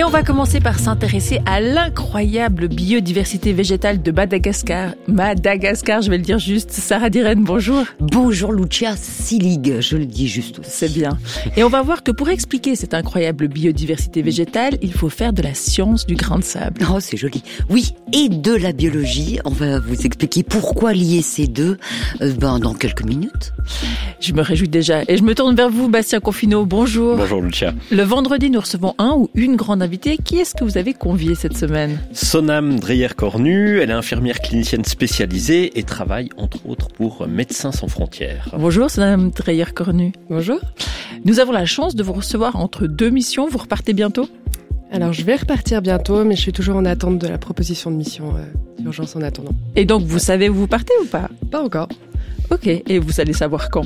Et on va commencer par s'intéresser à l'incroyable biodiversité végétale de Madagascar. Madagascar, je vais le dire juste. Sarah Diren, bonjour. Bonjour Lucia Silig, je le dis juste aussi. C'est bien. Et on va voir que pour expliquer cette incroyable biodiversité végétale, il faut faire de la science du grain de sable. Oh, c'est joli. Oui, et de la biologie. On va vous expliquer pourquoi lier ces deux dans quelques minutes. Je me réjouis déjà. Et je me tourne vers vous, Bastien Confineau. Bonjour. Bonjour Lucia. Le vendredi, nous recevons un ou une grande invitée. Qui est-ce que vous avez convié cette semaine ? Sonam Dreyer-Cornu, elle est infirmière clinicienne spécialisée et travaille entre autres pour Médecins sans frontières. Bonjour Sonam Dreyer-Cornu. Bonjour. Nous avons la chance de vous recevoir entre deux missions. Vous repartez bientôt ? Alors je vais repartir bientôt, mais je suis toujours en attente de la proposition de mission d'urgence en attendant. Et donc vous savez où vous partez ou pas ? Pas encore. Ok, et vous allez savoir quand ?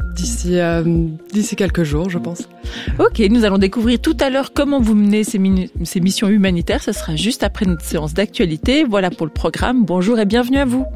D'ici quelques jours, je pense. Ok, nous allons découvrir tout à l'heure comment vous menez ces missions humanitaires. Ce sera juste après notre séance d'actualité. Voilà pour le programme. Bonjour et bienvenue à vous.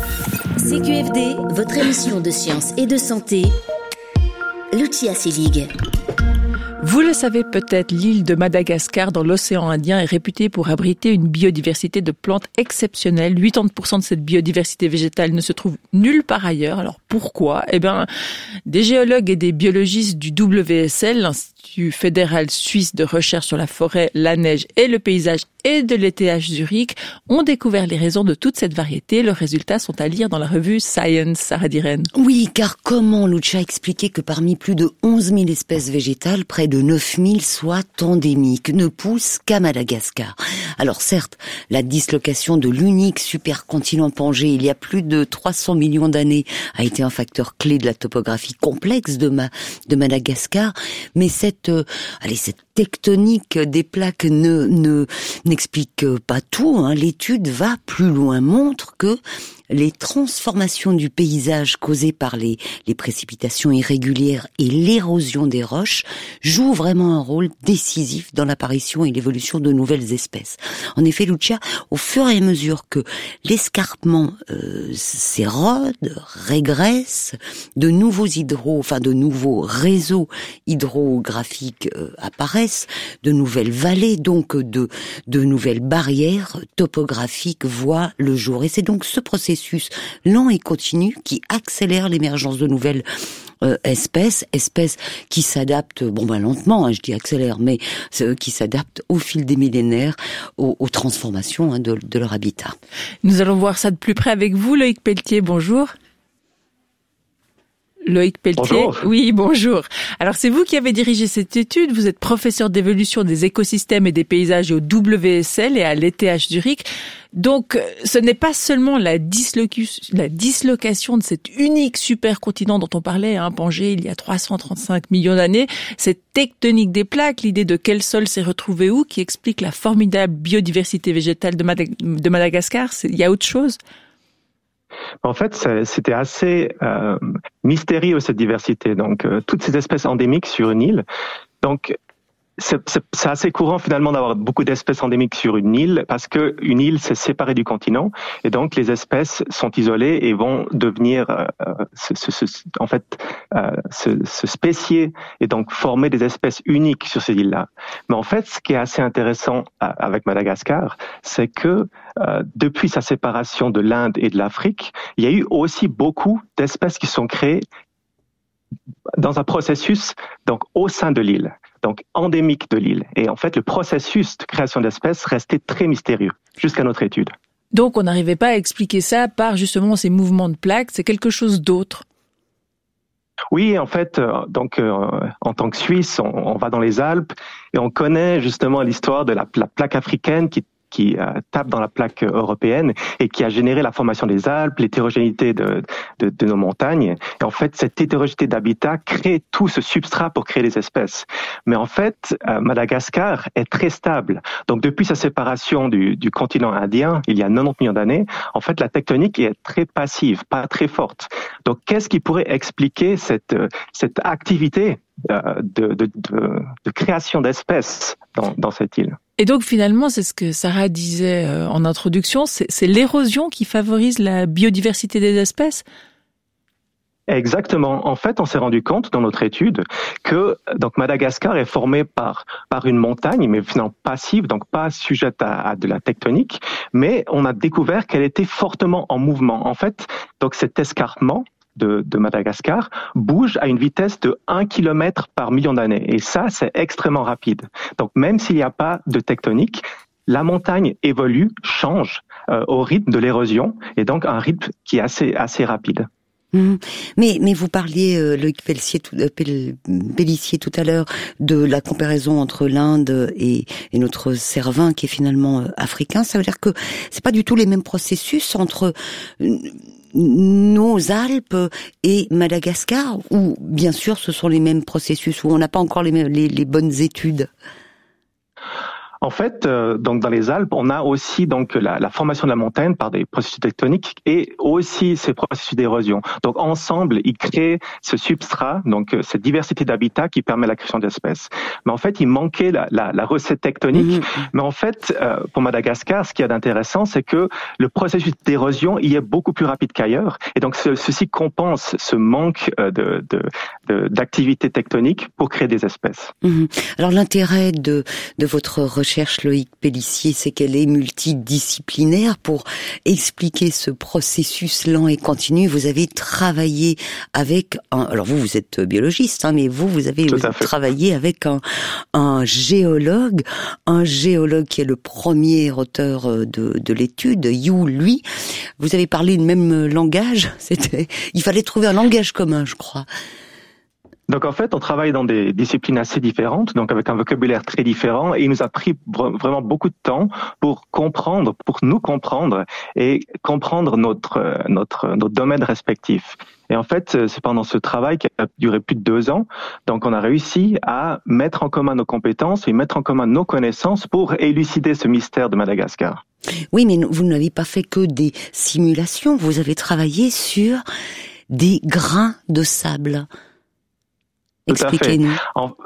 CQFD, votre émission de science et de santé. Lucia Silig. Vous le savez peut-être, l'île de Madagascar dans l'océan Indien est réputée pour abriter une biodiversité de plantes exceptionnelle. 80% de cette biodiversité végétale ne se trouve nulle part ailleurs. Alors pourquoi ? Des géologues et des biologistes du WSL, l'Institut fédéral suisse de recherche sur la forêt, la neige et le paysage et de l'ETH Zurich, ont découvert les raisons de toute cette variété. Leurs résultats sont à lire dans la revue Science, Sarah Diren. Oui, car comment Lucia expliquer que parmi plus de 11 000 espèces végétales, près de 9 000 soient endémiques, ne poussent qu'à Madagascar. Alors certes, la dislocation de l'unique supercontinent Pangée il y a plus de 300 millions d'années a été un facteur clé de la topographie complexe de Madagascar, mais cette tectonique des plaques n'explique pas tout. L'étude va plus loin, montre que les transformations du paysage causées par les précipitations irrégulières et l'érosion des roches jouent vraiment un rôle décisif dans l'apparition et l'évolution de nouvelles espèces. En effet, Lucia, au fur et à mesure que l'escarpement s'érode, régresse, de nouveaux réseaux hydrographiques apparaissent, de nouvelles vallées, donc de nouvelles barrières topographiques voient le jour. Et c'est donc ce processus lent et continu qui accélère l'émergence de nouvelles espèces qui s'adaptent, lentement, je dis accélère, mais qui s'adaptent au fil des millénaires aux transformations de leur habitat. Nous allons voir ça de plus près avec vous, Loïc Pelletier, bonjour. Loïc Pelletier. Bonjour. Oui, bonjour. Alors, c'est vous qui avez dirigé cette étude. Vous êtes professeur d'évolution des écosystèmes et des paysages au WSL et à l'ETH Zurich. Donc, ce n'est pas seulement la dislocation de cet unique supercontinent dont on parlait, Pangée, il y a 335 millions d'années. Cette tectonique des plaques, l'idée de quel sol s'est retrouvé où, qui explique la formidable biodiversité végétale de Madagascar. Il y a autre chose ? En fait, c'était assez mystérieux cette diversité. Donc, toutes ces espèces endémiques sur une île. Donc, c'est assez courant finalement d'avoir beaucoup d'espèces endémiques sur une île parce que une île s'est séparée du continent et donc les espèces sont isolées et vont devenir se spécier et donc former des espèces uniques sur ces îles-là. Mais en fait, ce qui est assez intéressant avec Madagascar, c'est que depuis sa séparation de l'Inde et de l'Afrique, il y a eu aussi beaucoup d'espèces qui sont créées dans un processus donc au sein de l'île, donc endémique de l'île. Et en fait, le processus de création d'espèces restait très mystérieux jusqu'à notre étude. Donc, on n'arrivait pas à expliquer ça par justement ces mouvements de plaques. C'est quelque chose d'autre. Oui, en fait, en tant que Suisse, on va dans les Alpes et on connaît justement l'histoire de la plaque africaine qui tape dans la plaque européenne et qui a généré la formation des Alpes, l'hétérogénéité de nos montagnes. Et en fait, cette hétérogénéité d'habitat crée tout ce substrat pour créer des espèces. Mais en fait, Madagascar est très stable. Donc, depuis sa séparation du continent indien, il y a 90 millions d'années, en fait, la tectonique est très passive, pas très forte. Donc, qu'est-ce qui pourrait expliquer cette activité de création d'espèces dans cette île? Et donc finalement, c'est ce que Sarah disait en introduction, c'est l'érosion qui favorise la biodiversité des espèces ? Exactement. En fait, on s'est rendu compte dans notre étude que donc Madagascar est formé par une montagne, mais finalement passive, donc pas sujette à de la tectonique, mais on a découvert qu'elle était fortement en mouvement. En fait, donc cet escarpement de Madagascar bouge à une vitesse de 1 km par million d'années. Et ça, c'est extrêmement rapide. Donc même s'il n'y a pas de tectonique, la montagne évolue, change au rythme de l'érosion, et donc un rythme qui est assez rapide. Mais vous parliez, Loïc Pélissier tout à l'heure, de la comparaison entre l'Inde et notre Cervin qui est finalement africain. Ça veut dire que c'est pas du tout les mêmes processus entre nos Alpes et Madagascar, ou bien sûr ce sont les mêmes processus, où on n'a pas encore les bonnes études? En fait, donc dans les Alpes, on a aussi donc la formation de la montagne par des processus tectoniques et aussi ces processus d'érosion. Donc ensemble, ils créent ce substrat, donc cette diversité d'habitats qui permet la création d'espèces. Mais en fait, il manquait la recette tectonique. Mais en fait, pour Madagascar, ce qu'il y a d'intéressant, c'est que le processus d'érosion y est beaucoup plus rapide qu'ailleurs. Et donc ceci compense ce manque d'activité tectonique pour créer des espèces. Alors l'intérêt de votre recherche, Loïc Pélissier, c'est qu'elle est multidisciplinaire. Pour expliquer ce processus lent et continu, vous avez travaillé avec alors vous êtes biologiste, mais vous avez travaillé avec un géologue qui est le premier auteur de l'étude, Yu Lui. Vous avez parlé le même langage. Il fallait trouver un langage commun, je crois. Donc en fait, on travaille dans des disciplines assez différentes, donc avec un vocabulaire très différent, et il nous a pris vraiment beaucoup de temps pour nous comprendre et comprendre notre domaine respectif. Et en fait, c'est pendant ce travail qui a duré plus de 2 ans, donc on a réussi à mettre en commun nos compétences et mettre en commun nos connaissances pour élucider ce mystère de Madagascar. Oui, mais vous n'avez pas fait que des simulations, vous avez travaillé sur des grains de sable. Expliquez-nous.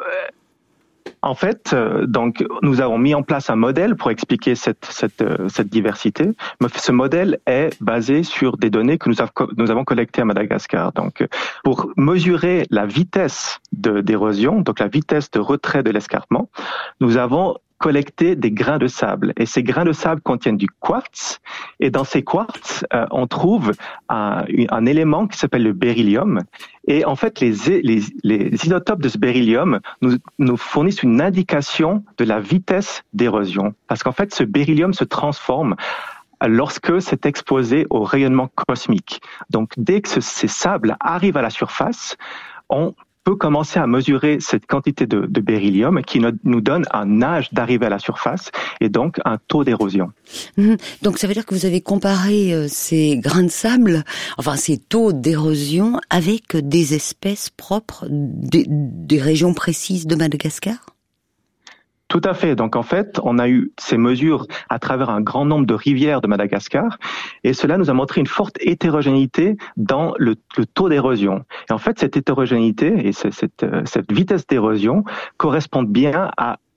En fait, donc nous avons mis en place un modèle pour expliquer cette diversité. Mais ce modèle est basé sur des données que nous avons collectées à Madagascar. Donc, pour mesurer la vitesse d'érosion, donc la vitesse de retrait de l'escarpement, nous avons collecté des grains de sable. Et ces grains de sable contiennent du quartz. Et dans ces quartz, on trouve un élément qui s'appelle le beryllium. Et en fait, les isotopes de ce beryllium nous fournissent une indication de la vitesse d'érosion. Parce qu'en fait, ce beryllium se transforme lorsque c'est exposé au rayonnement cosmique. Donc, dès que ces sables arrivent à la surface, on peut commencer à mesurer cette quantité de beryllium qui nous donne un âge d'arrivée à la surface et donc un taux d'érosion. Donc ça veut dire que vous avez comparé ces grains de sable, enfin ces taux d'érosion avec des espèces propres des régions précises de Madagascar ? Tout à fait. Donc en fait, on a eu ces mesures à travers un grand nombre de rivières de Madagascar et cela nous a montré une forte hétérogénéité dans le taux d'érosion. Et en fait, cette hétérogénéité et cette vitesse d'érosion correspondent bien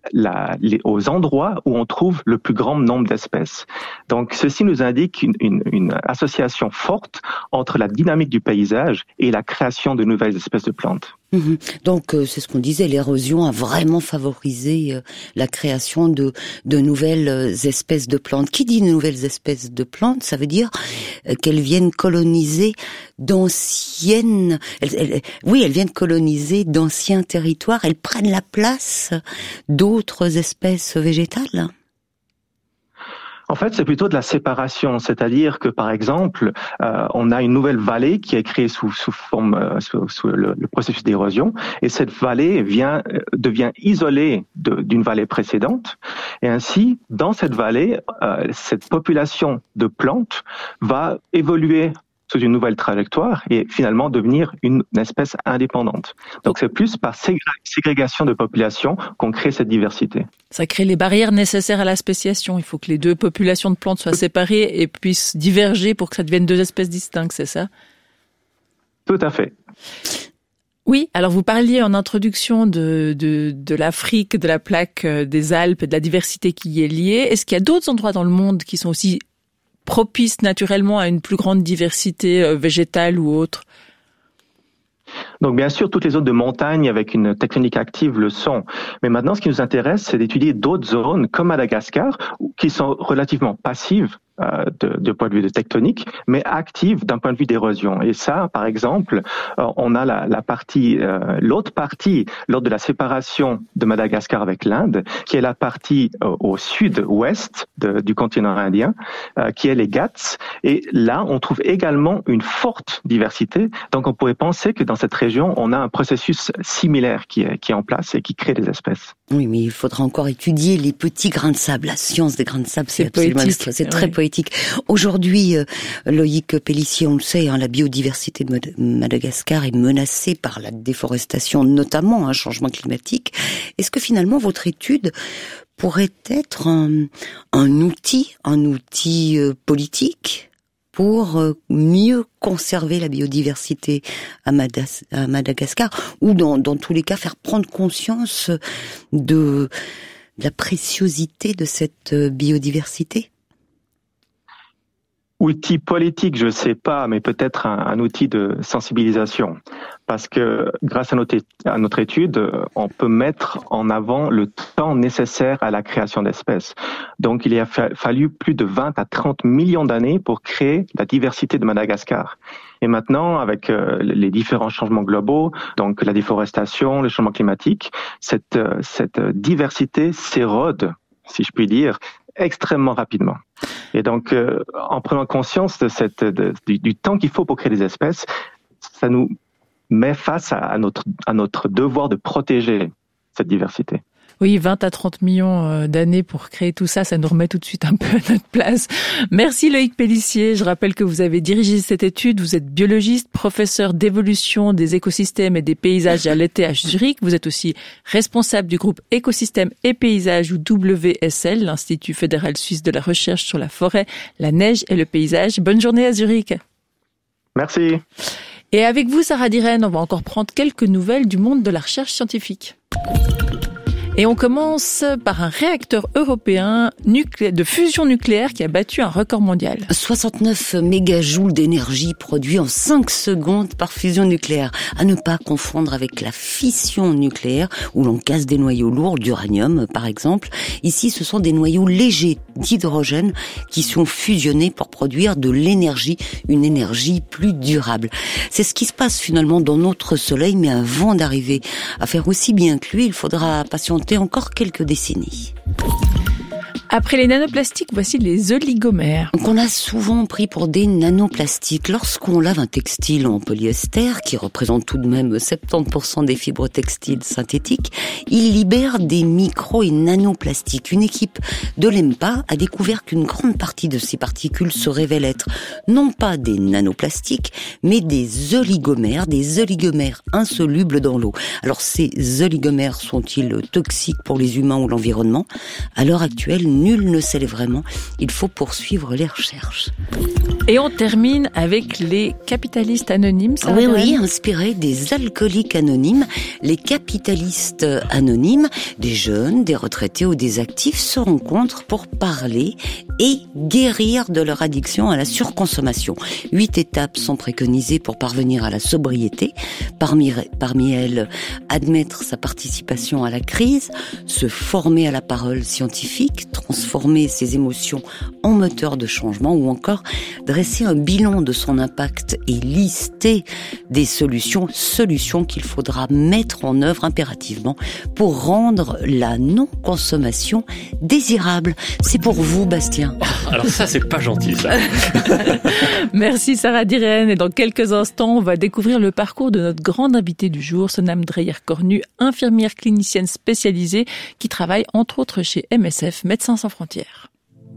aux endroits où on trouve le plus grand nombre d'espèces. Donc ceci nous indique une association forte entre la dynamique du paysage et la création de nouvelles espèces de plantes. Donc c'est ce qu'on disait, l'érosion a vraiment favorisé la création de nouvelles espèces de plantes. Qui dit de nouvelles espèces de plantes, ça veut dire qu'elles viennent coloniser d'anciennes... elles viennent coloniser d'anciens territoires, elles prennent la place d'autres espèces végétales. En fait, c'est plutôt de la séparation, c'est-à-dire que, par exemple, on a une nouvelle vallée qui est créée sous le processus d'érosion, et cette vallée devient isolée d'une vallée précédente, et ainsi, dans cette vallée, cette population de plantes va évoluer sous une nouvelle trajectoire et finalement devenir une espèce indépendante. Donc c'est plus par ségrégation de population qu'on crée cette diversité. Ça crée les barrières nécessaires à la spéciation. Il faut que les deux populations de plantes soient séparées et puissent diverger pour que ça devienne 2 espèces distinctes, c'est ça ? Tout à fait. Oui, alors vous parliez en introduction de l'Afrique, de la plaque des Alpes et de la diversité qui y est liée. Est-ce qu'il y a d'autres endroits dans le monde qui sont aussi propices naturellement à une plus grande diversité végétale ou autre ? Donc bien sûr, toutes les zones de montagne avec une tectonique active le sont. Mais maintenant, ce qui nous intéresse, c'est d'étudier d'autres zones comme Madagascar, qui sont relativement passives de point de vue de tectonique, mais actives d'un point de vue d'érosion. Et ça, par exemple, on a l'autre partie lors de la séparation de Madagascar avec l'Inde, qui est la partie au sud-ouest du continent indien, qui est les Ghats. Et là, on trouve également une forte diversité. Donc, on pourrait penser que dans cette région, on a un processus similaire qui est en place et qui crée des espèces. Oui, mais il faudra encore étudier les petits grains de sable. La science des grains de sable, c'est absolument poétique. C'est très poétique. Aujourd'hui, Loïc Pellissier, on le sait, la biodiversité de Madagascar est menacée par la déforestation, notamment un changement climatique. Est-ce que finalement votre étude pourrait être un outil politique pour mieux conserver la biodiversité à Madagascar, ou dans tous les cas faire prendre conscience de la préciosité de cette biodiversité? Outil politique, je sais pas, mais peut-être un outil de sensibilisation. Parce que grâce à notre étude, on peut mettre en avant le temps nécessaire à la création d'espèces. Donc il a fallu plus de 20 à 30 millions d'années pour créer la diversité de Madagascar. Et maintenant, avec les différents changements globaux, donc la déforestation, le changement climatique, cette diversité s'érode, si je puis dire, extrêmement rapidement. Et donc, en prenant conscience du temps qu'il faut pour créer des espèces, ça nous met face à notre devoir de protéger cette diversité. Oui, 20 à 30 millions d'années pour créer tout ça, ça nous remet tout de suite un peu à notre place. Merci Loïc Pellissier. Je rappelle que vous avez dirigé cette étude. Vous êtes biologiste, professeur d'évolution des écosystèmes et des paysages à l'ETH Zurich. Vous êtes aussi responsable du groupe Écosystèmes et Paysages, ou WSL, l'Institut fédéral suisse de la recherche sur la forêt, la neige et le paysage. Bonne journée à Zurich. Merci. Et avec vous, Sarah Diren, on va encore prendre quelques nouvelles du monde de la recherche scientifique. Et on commence par un réacteur européen de fusion nucléaire qui a battu un record mondial. 69 mégajoules d'énergie produits en 5 secondes par fusion nucléaire. À ne pas confondre avec la fission nucléaire où l'on casse des noyaux lourds, d'uranium par exemple. Ici, ce sont des noyaux légers d'hydrogène qui sont fusionnés pour produire de l'énergie, une énergie plus durable. C'est ce qui se passe finalement dans notre soleil, mais avant d'arriver à faire aussi bien que lui, il faudra patienter encore quelques décennies. Après les nanoplastiques, voici les oligomères. Qu'on a souvent pris pour des nanoplastiques. Lorsqu'on lave un textile en polyester, qui représente tout de même 70% des fibres textiles synthétiques, il libère des micro- et nanoplastiques. Une équipe de l'EMPA a découvert qu'une grande partie de ces particules se révèlent être non pas des nanoplastiques, mais des oligomères insolubles dans l'eau. Alors ces oligomères sont-ils toxiques pour les humains ou l'environnement? À l'heure actuelle, nul ne sait vraiment. Il faut poursuivre les recherches. Et on termine avec les capitalistes anonymes. Oui, inspirés des alcooliques anonymes. Les capitalistes anonymes, des jeunes, des retraités ou des actifs se rencontrent pour parler et guérir de leur addiction à la surconsommation. 8 étapes sont préconisées pour parvenir à la sobriété. Parmi elles, admettre sa participation à la crise, se former à la parole scientifique, transformer ses émotions en moteur de changement, ou encore dresser un bilan de son impact et lister des solutions qu'il faudra mettre en œuvre impérativement pour rendre la non-consommation désirable. C'est pour vous, Bastien. Oh, alors ça, c'est pas gentil, ça. Merci Sarah Diren. Et dans quelques instants, on va découvrir le parcours de notre grande invitée du jour, Sonam Dreyer-Cornu, infirmière clinicienne spécialisée qui travaille entre autres chez MSF, Médecins sans frontières.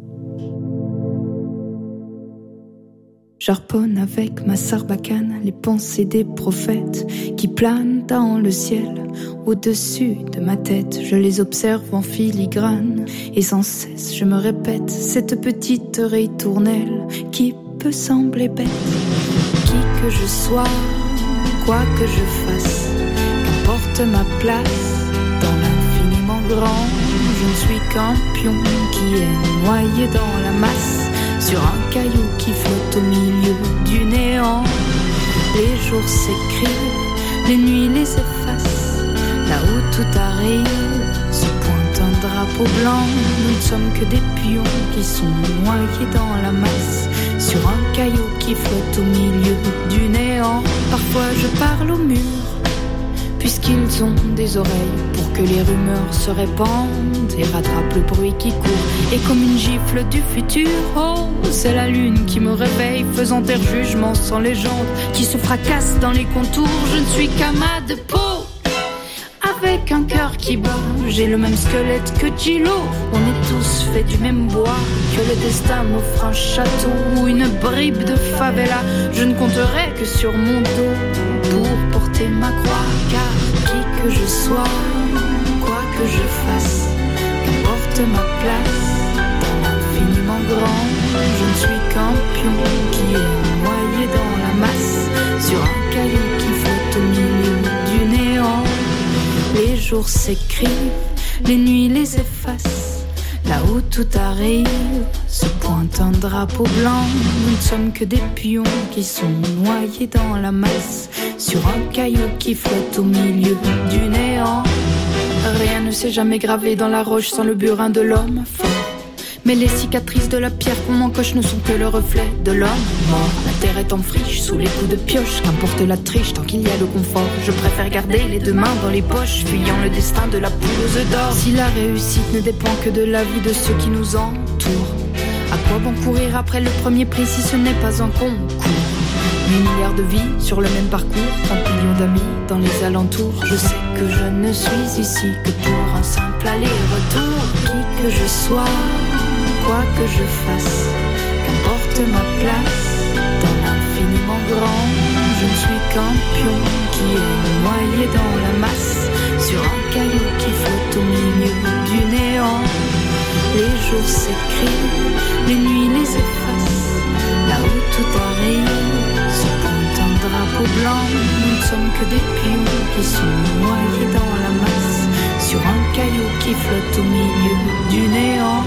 J'harponne avec ma sarbacane les pensées des prophètes qui planent dans le ciel au-dessus de ma tête. Je les observe en filigrane et sans cesse je me répète cette petite ritournelle qui peut sembler bête. Qui que je sois, quoi que je fasse, qu'importe ma place dans l'infiniment grand, je ne suis qu'un pion qui est noyé dans la masse, sur un caillou qui flotte au milieu du néant. Les jours s'écrivent, les nuits les effacent. Là où tout arrive, se pointe un drapeau blanc. Nous ne sommes que des pions qui sont noyés dans la masse, sur un caillou qui flotte au milieu du néant. Parfois je parle au mur, puisqu'ils ont des oreilles pour que les rumeurs se répandent et rattrapent le bruit qui court. Et comme une gifle du futur, oh, c'est la lune qui me réveille, faisant taire jugement sans légende, qui se fracasse dans les contours. Je ne suis qu'amas de peau, avec un cœur qui bat. J'ai le même squelette que Gilo. On est tous faits du même bois, que le destin m'offre un château ou une bribe de favela. Je ne compterai que sur mon dos pour porter ma croix, car qui que je sois, quoi que je fasse, qu'importe ma place dans l'infiniment grand. Je ne suis qu'un pion qui est noyé dans la masse, sur un caillou qui flotte au milieu du néant. Les jours s'écrivent, les nuits les effacent. Là où tout arrive, se pointe un drapeau blanc. Nous ne sommes que des pions qui sont noyés dans la masse, sur un caillou qui flotte au milieu du néant. Rien ne s'est jamais gravé dans la roche sans le burin de l'homme fort. Mais les cicatrices de la pierre qu'on encoche ne sont que le reflet de l'homme mort. La terre est en friche sous les coups de pioche, qu'importe la triche tant qu'il y a le confort. Je préfère garder les deux mains dans les poches, fuyant le destin de la poule aux œufs d'or. Si la réussite ne dépend que de la vie de ceux qui nous entourent, à quoi bon courir après le premier prix si ce n'est pas un concours? 8 milliards de vies sur le même parcours, 30 millions d'amis dans les alentours. Je sais que je ne suis ici que pour un simple aller-retour. Qui que je sois, quoi que je fasse, qu'importe ma place dans l'infiniment grand. Je ne suis qu'un pion qui est noyé dans la masse, sur un caillou qui flotte au milieu du néant. Les jours s'écrivent, les nuits les effacent. Là où tout arrive, se pointe un drapeau blanc. Nous ne sommes que des pions qui sont noyés dans la masse, sur un caillou qui flotte au milieu du néant.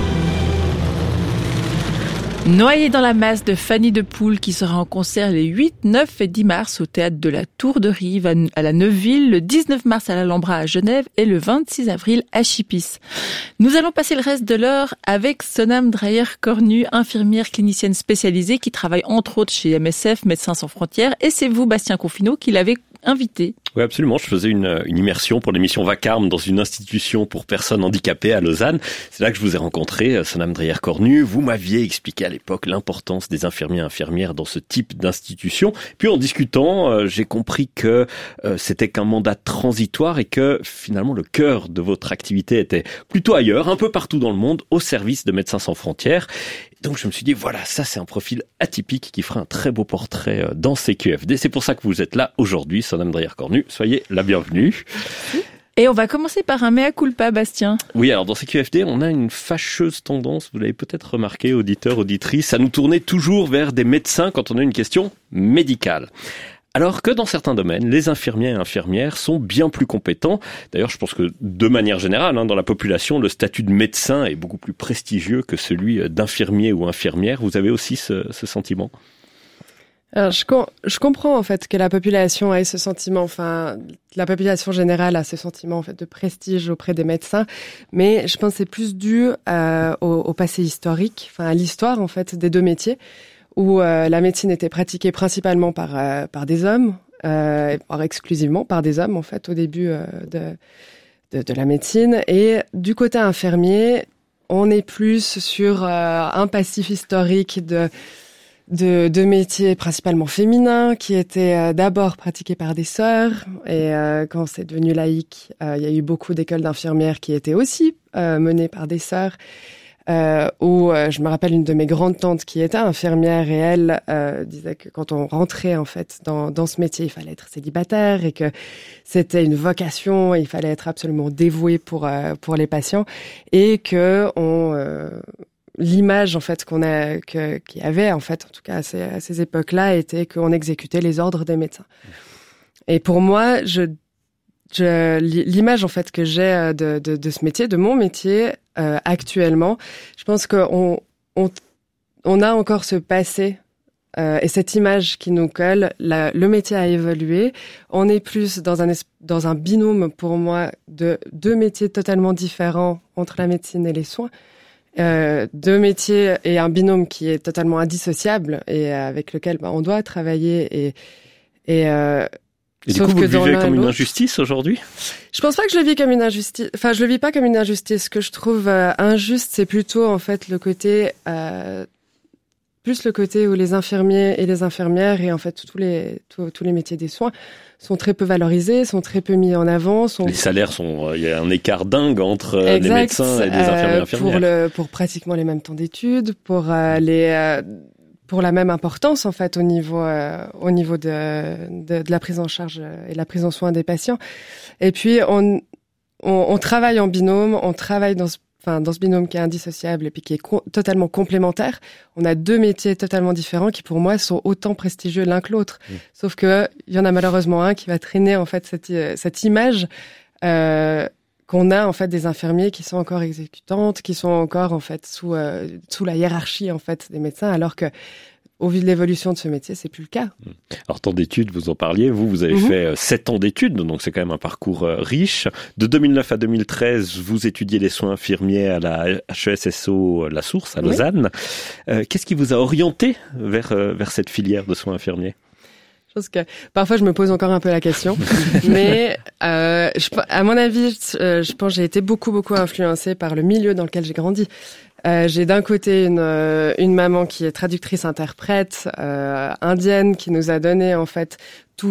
Noyé dans la masse de Fanny de Poule, qui sera en concert les 8, 9 et 10 mars au théâtre de la Tour de Rive à la Neuville, le 19 mars à l'Alhambra à Genève et le 26 avril à Chipis. Nous allons passer le reste de l'heure avec Sonam Dreyer-Cornu, infirmière clinicienne spécialisée qui travaille entre autres chez MSF, Médecins sans frontières, et c'est vous, Bastien Confineau, qui l'avez invité. Oui, absolument. Je faisais une immersion pour l'émission Vacarme dans une institution pour personnes handicapées à Lausanne. C'est là que je vous ai rencontré, Sonam Dreyer-Cornu. Vous m'aviez expliqué à l'époque l'importance des infirmiers et infirmières dans ce type d'institution. Puis en discutant, j'ai compris que c'était qu'un mandat transitoire et que finalement le cœur de votre activité était plutôt ailleurs, un peu partout dans le monde, au service de Médecins sans frontières. Donc je me suis dit, voilà, ça c'est un profil atypique qui fera un très beau portrait dans CQFD. C'est pour ça que vous êtes là aujourd'hui, Sonam Dreyer-Cornu. Soyez la bienvenue. Et on va commencer par un mea culpa, Bastien. Oui, alors dans CQFD, on a une fâcheuse tendance, vous l'avez peut-être remarqué, auditeurs, auditrices, à nous tourner toujours vers des médecins quand on a une question médicale. Alors que dans certains domaines, les infirmiers et infirmières sont bien plus compétents. D'ailleurs, je pense que de manière générale, dans la population, le statut de médecin est beaucoup plus prestigieux que celui d'infirmier ou infirmière. Vous avez aussi ce sentiment ? Alors, je comprends en fait que la population ait ce sentiment, enfin la population générale a ce sentiment en fait de prestige auprès des médecins, mais je pense que c'est plus dû au passé historique, enfin à l'histoire en fait des deux métiers, où la médecine était pratiquée principalement par des hommes, voire exclusivement par des hommes en fait au début de la médecine, et du côté infirmier, on est plus sur un passif historique de métiers principalement féminins qui étaient d'abord pratiqués par des sœurs, et quand c'est devenu laïque, il y a eu beaucoup d'écoles d'infirmières qui étaient aussi menées par des sœurs, où je me rappelle une de mes grandes tantes qui était infirmière, et elle disait que quand on rentrait en fait dans ce métier, il fallait être célibataire et que c'était une vocation, il fallait être absolument dévoué pour les patients, et que l'image en fait qu'il y avait en fait en tout cas à ces époques-là était qu'on exécutait les ordres des médecins. Et pour moi, l'image en fait que j'ai de ce métier, de mon métier actuellement, je pense qu'on a encore ce passé et cette image qui nous colle, le métier a évolué. On est plus dans un binôme, pour moi, de deux métiers totalement différents entre la médecine et les soins. Deux métiers et un binôme qui est totalement indissociable et avec lequel on doit travailler et du coup, vous le vivez comme une injustice aujourd'hui ? Je pense pas que je le vis comme une injustice. Enfin, je le vis pas comme une injustice. Ce que je trouve injuste, c'est plutôt en fait le côté où les infirmiers et les infirmières et en fait tous les métiers des soins sont très peu valorisés, sont très peu mis en avant. Les salaires il y a un écart dingue entre les médecins et les infirmiers et infirmières. Pour pratiquement les mêmes temps d'études, pour la même importance en fait au niveau de la prise en charge et la prise en soin des patients. Et puis on travaille en binôme, on travaille dans ce binôme qui est indissociable et puis qui est totalement complémentaire. On a deux métiers totalement différents qui pour moi sont autant prestigieux l'un que l'autre. Sauf que il y en a malheureusement un qui va traîner en fait cette image qu'on a en fait des infirmiers qui sont encore exécutantes, qui sont encore en fait sous la hiérarchie en fait des médecins, alors que au vu de l'évolution de ce métier, c'est plus le cas. Alors, temps d'études, vous en parliez. Vous avez fait 7 ans d'études, donc c'est quand même un parcours riche. De 2009 à 2013, vous étudiez les soins infirmiers à la HESSO La Source, à Lausanne. Qu'est-ce qui vous a orienté vers cette filière de soins infirmiers ? Je pense que parfois je me pose encore un peu la question, mais à mon avis, je pense que j'ai été beaucoup influencée par le milieu dans lequel j'ai grandi. J'ai d'un côté une maman qui est traductrice-interprète indienne qui nous a donné en fait qui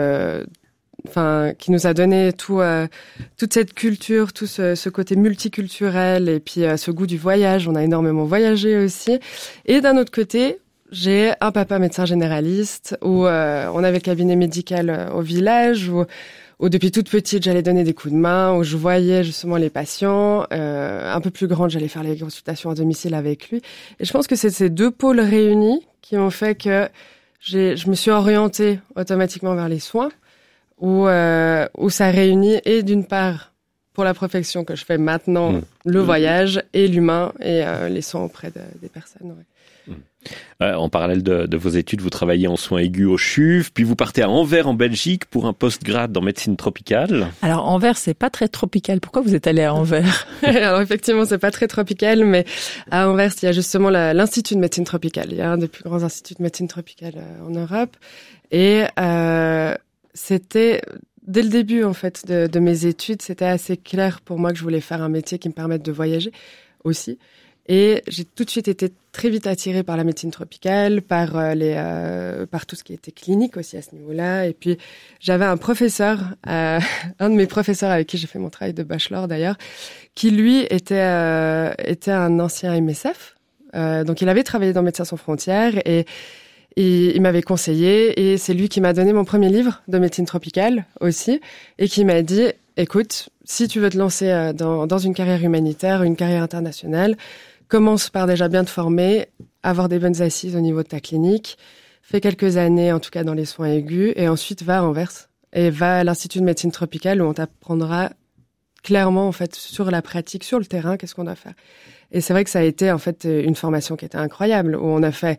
nous a donné toute cette culture, tout ce côté multiculturel et puis ce goût du voyage. On a énormément voyagé aussi. Et d'un autre côté, j'ai un papa médecin généraliste où on avait le cabinet médical au village où depuis toute petite j'allais donner des coups de main, où je voyais justement les patients. Un peu plus grande, j'allais faire les consultations à domicile avec lui. Et je pense que c'est ces deux pôles réunis qui ont fait que je me suis orientée automatiquement vers les soins, où ça réunit et d'une part pour la profession que je fais maintenant, le voyage et l'humain et les soins auprès des personnes. Ouais. En parallèle de vos études, vous travaillez en soins aigus au CHUV, puis vous partez à Anvers en Belgique pour un post-grad en médecine tropicale. Alors Anvers, c'est pas très tropical. Pourquoi vous êtes allé à Anvers ? Alors effectivement, c'est pas très tropical, mais à Anvers, il y a justement l'Institut de médecine tropicale. Il y a un des plus grands instituts de médecine tropicale en Europe. Et c'était dès le début en fait de mes études, c'était assez clair pour moi que je voulais faire un métier qui me permette de voyager aussi. Et j'ai tout de suite été très vite attirée par la médecine tropicale, par tout ce qui était clinique aussi à ce niveau-là. Et puis j'avais un professeur, un de mes professeurs avec qui j'ai fait mon travail de bachelor d'ailleurs, qui lui était un ancien MSF. Donc il avait travaillé dans Médecins sans frontières et il m'avait conseillé et c'est lui qui m'a donné mon premier livre de médecine tropicale aussi et qui m'a dit écoute, si tu veux te lancer dans une carrière humanitaire, une carrière internationale, commence par déjà bien te former, avoir des bonnes assises au niveau de ta clinique, fais quelques années en tout cas dans les soins aigus et ensuite va à Anvers et va à l'Institut de médecine tropicale où on t'apprendra clairement en fait sur la pratique, sur le terrain, qu'est-ce qu'on doit faire. Et c'est vrai que ça a été en fait une formation qui était incroyable où on a fait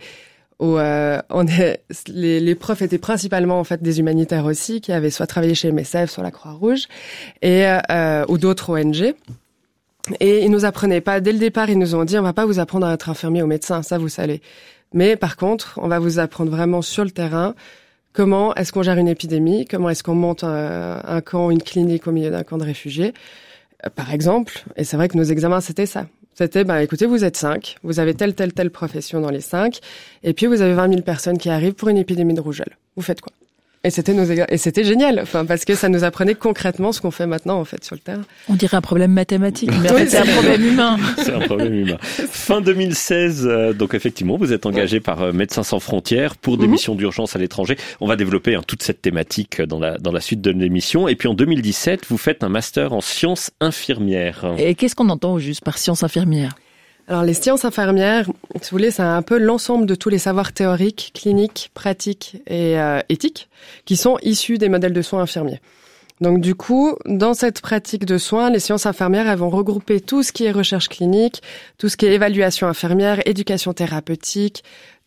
les profs étaient principalement en fait des humanitaires aussi qui avaient soit travaillé chez MSF, soit la Croix-Rouge et ou d'autres ONG. Et ils nous apprenaient pas dès le départ, ils nous ont dit on va pas vous apprendre à être infirmier ou médecin, ça vous savez. Mais par contre, on va vous apprendre vraiment sur le terrain comment est-ce qu'on gère une épidémie, comment est-ce qu'on monte un camp, une clinique au milieu d'un camp de réfugiés, par exemple. Et c'est vrai que nos examens c'était ça. C'était, écoutez, vous êtes 5, vous avez telle profession dans les 5, et puis vous avez 20 000 personnes qui arrivent pour une épidémie de rougeole. Vous faites quoi ? Et c'était génial, parce que ça nous apprenait concrètement ce qu'on fait maintenant, en fait, sur le terrain. On dirait un problème mathématique, mais en fait, c'est un problème humain. C'est un problème humain. Fin 2016, donc effectivement, vous êtes engagé par Médecins sans frontières pour des missions d'urgence à l'étranger. On va développer toute cette thématique dans la suite de l'émission. Et puis en 2017, vous faites un master en sciences infirmières. Et qu'est-ce qu'on entend au juste par sciences infirmières ? Alors, les sciences infirmières, si vous voulez, c'est un peu l'ensemble de tous les savoirs théoriques, cliniques, pratiques et éthiques qui sont issus des modèles de soins infirmiers. Donc, du coup, dans cette pratique de soins, les sciences infirmières, elles vont regrouper tout ce qui est recherche clinique, tout ce qui est évaluation infirmière, éducation thérapeutique,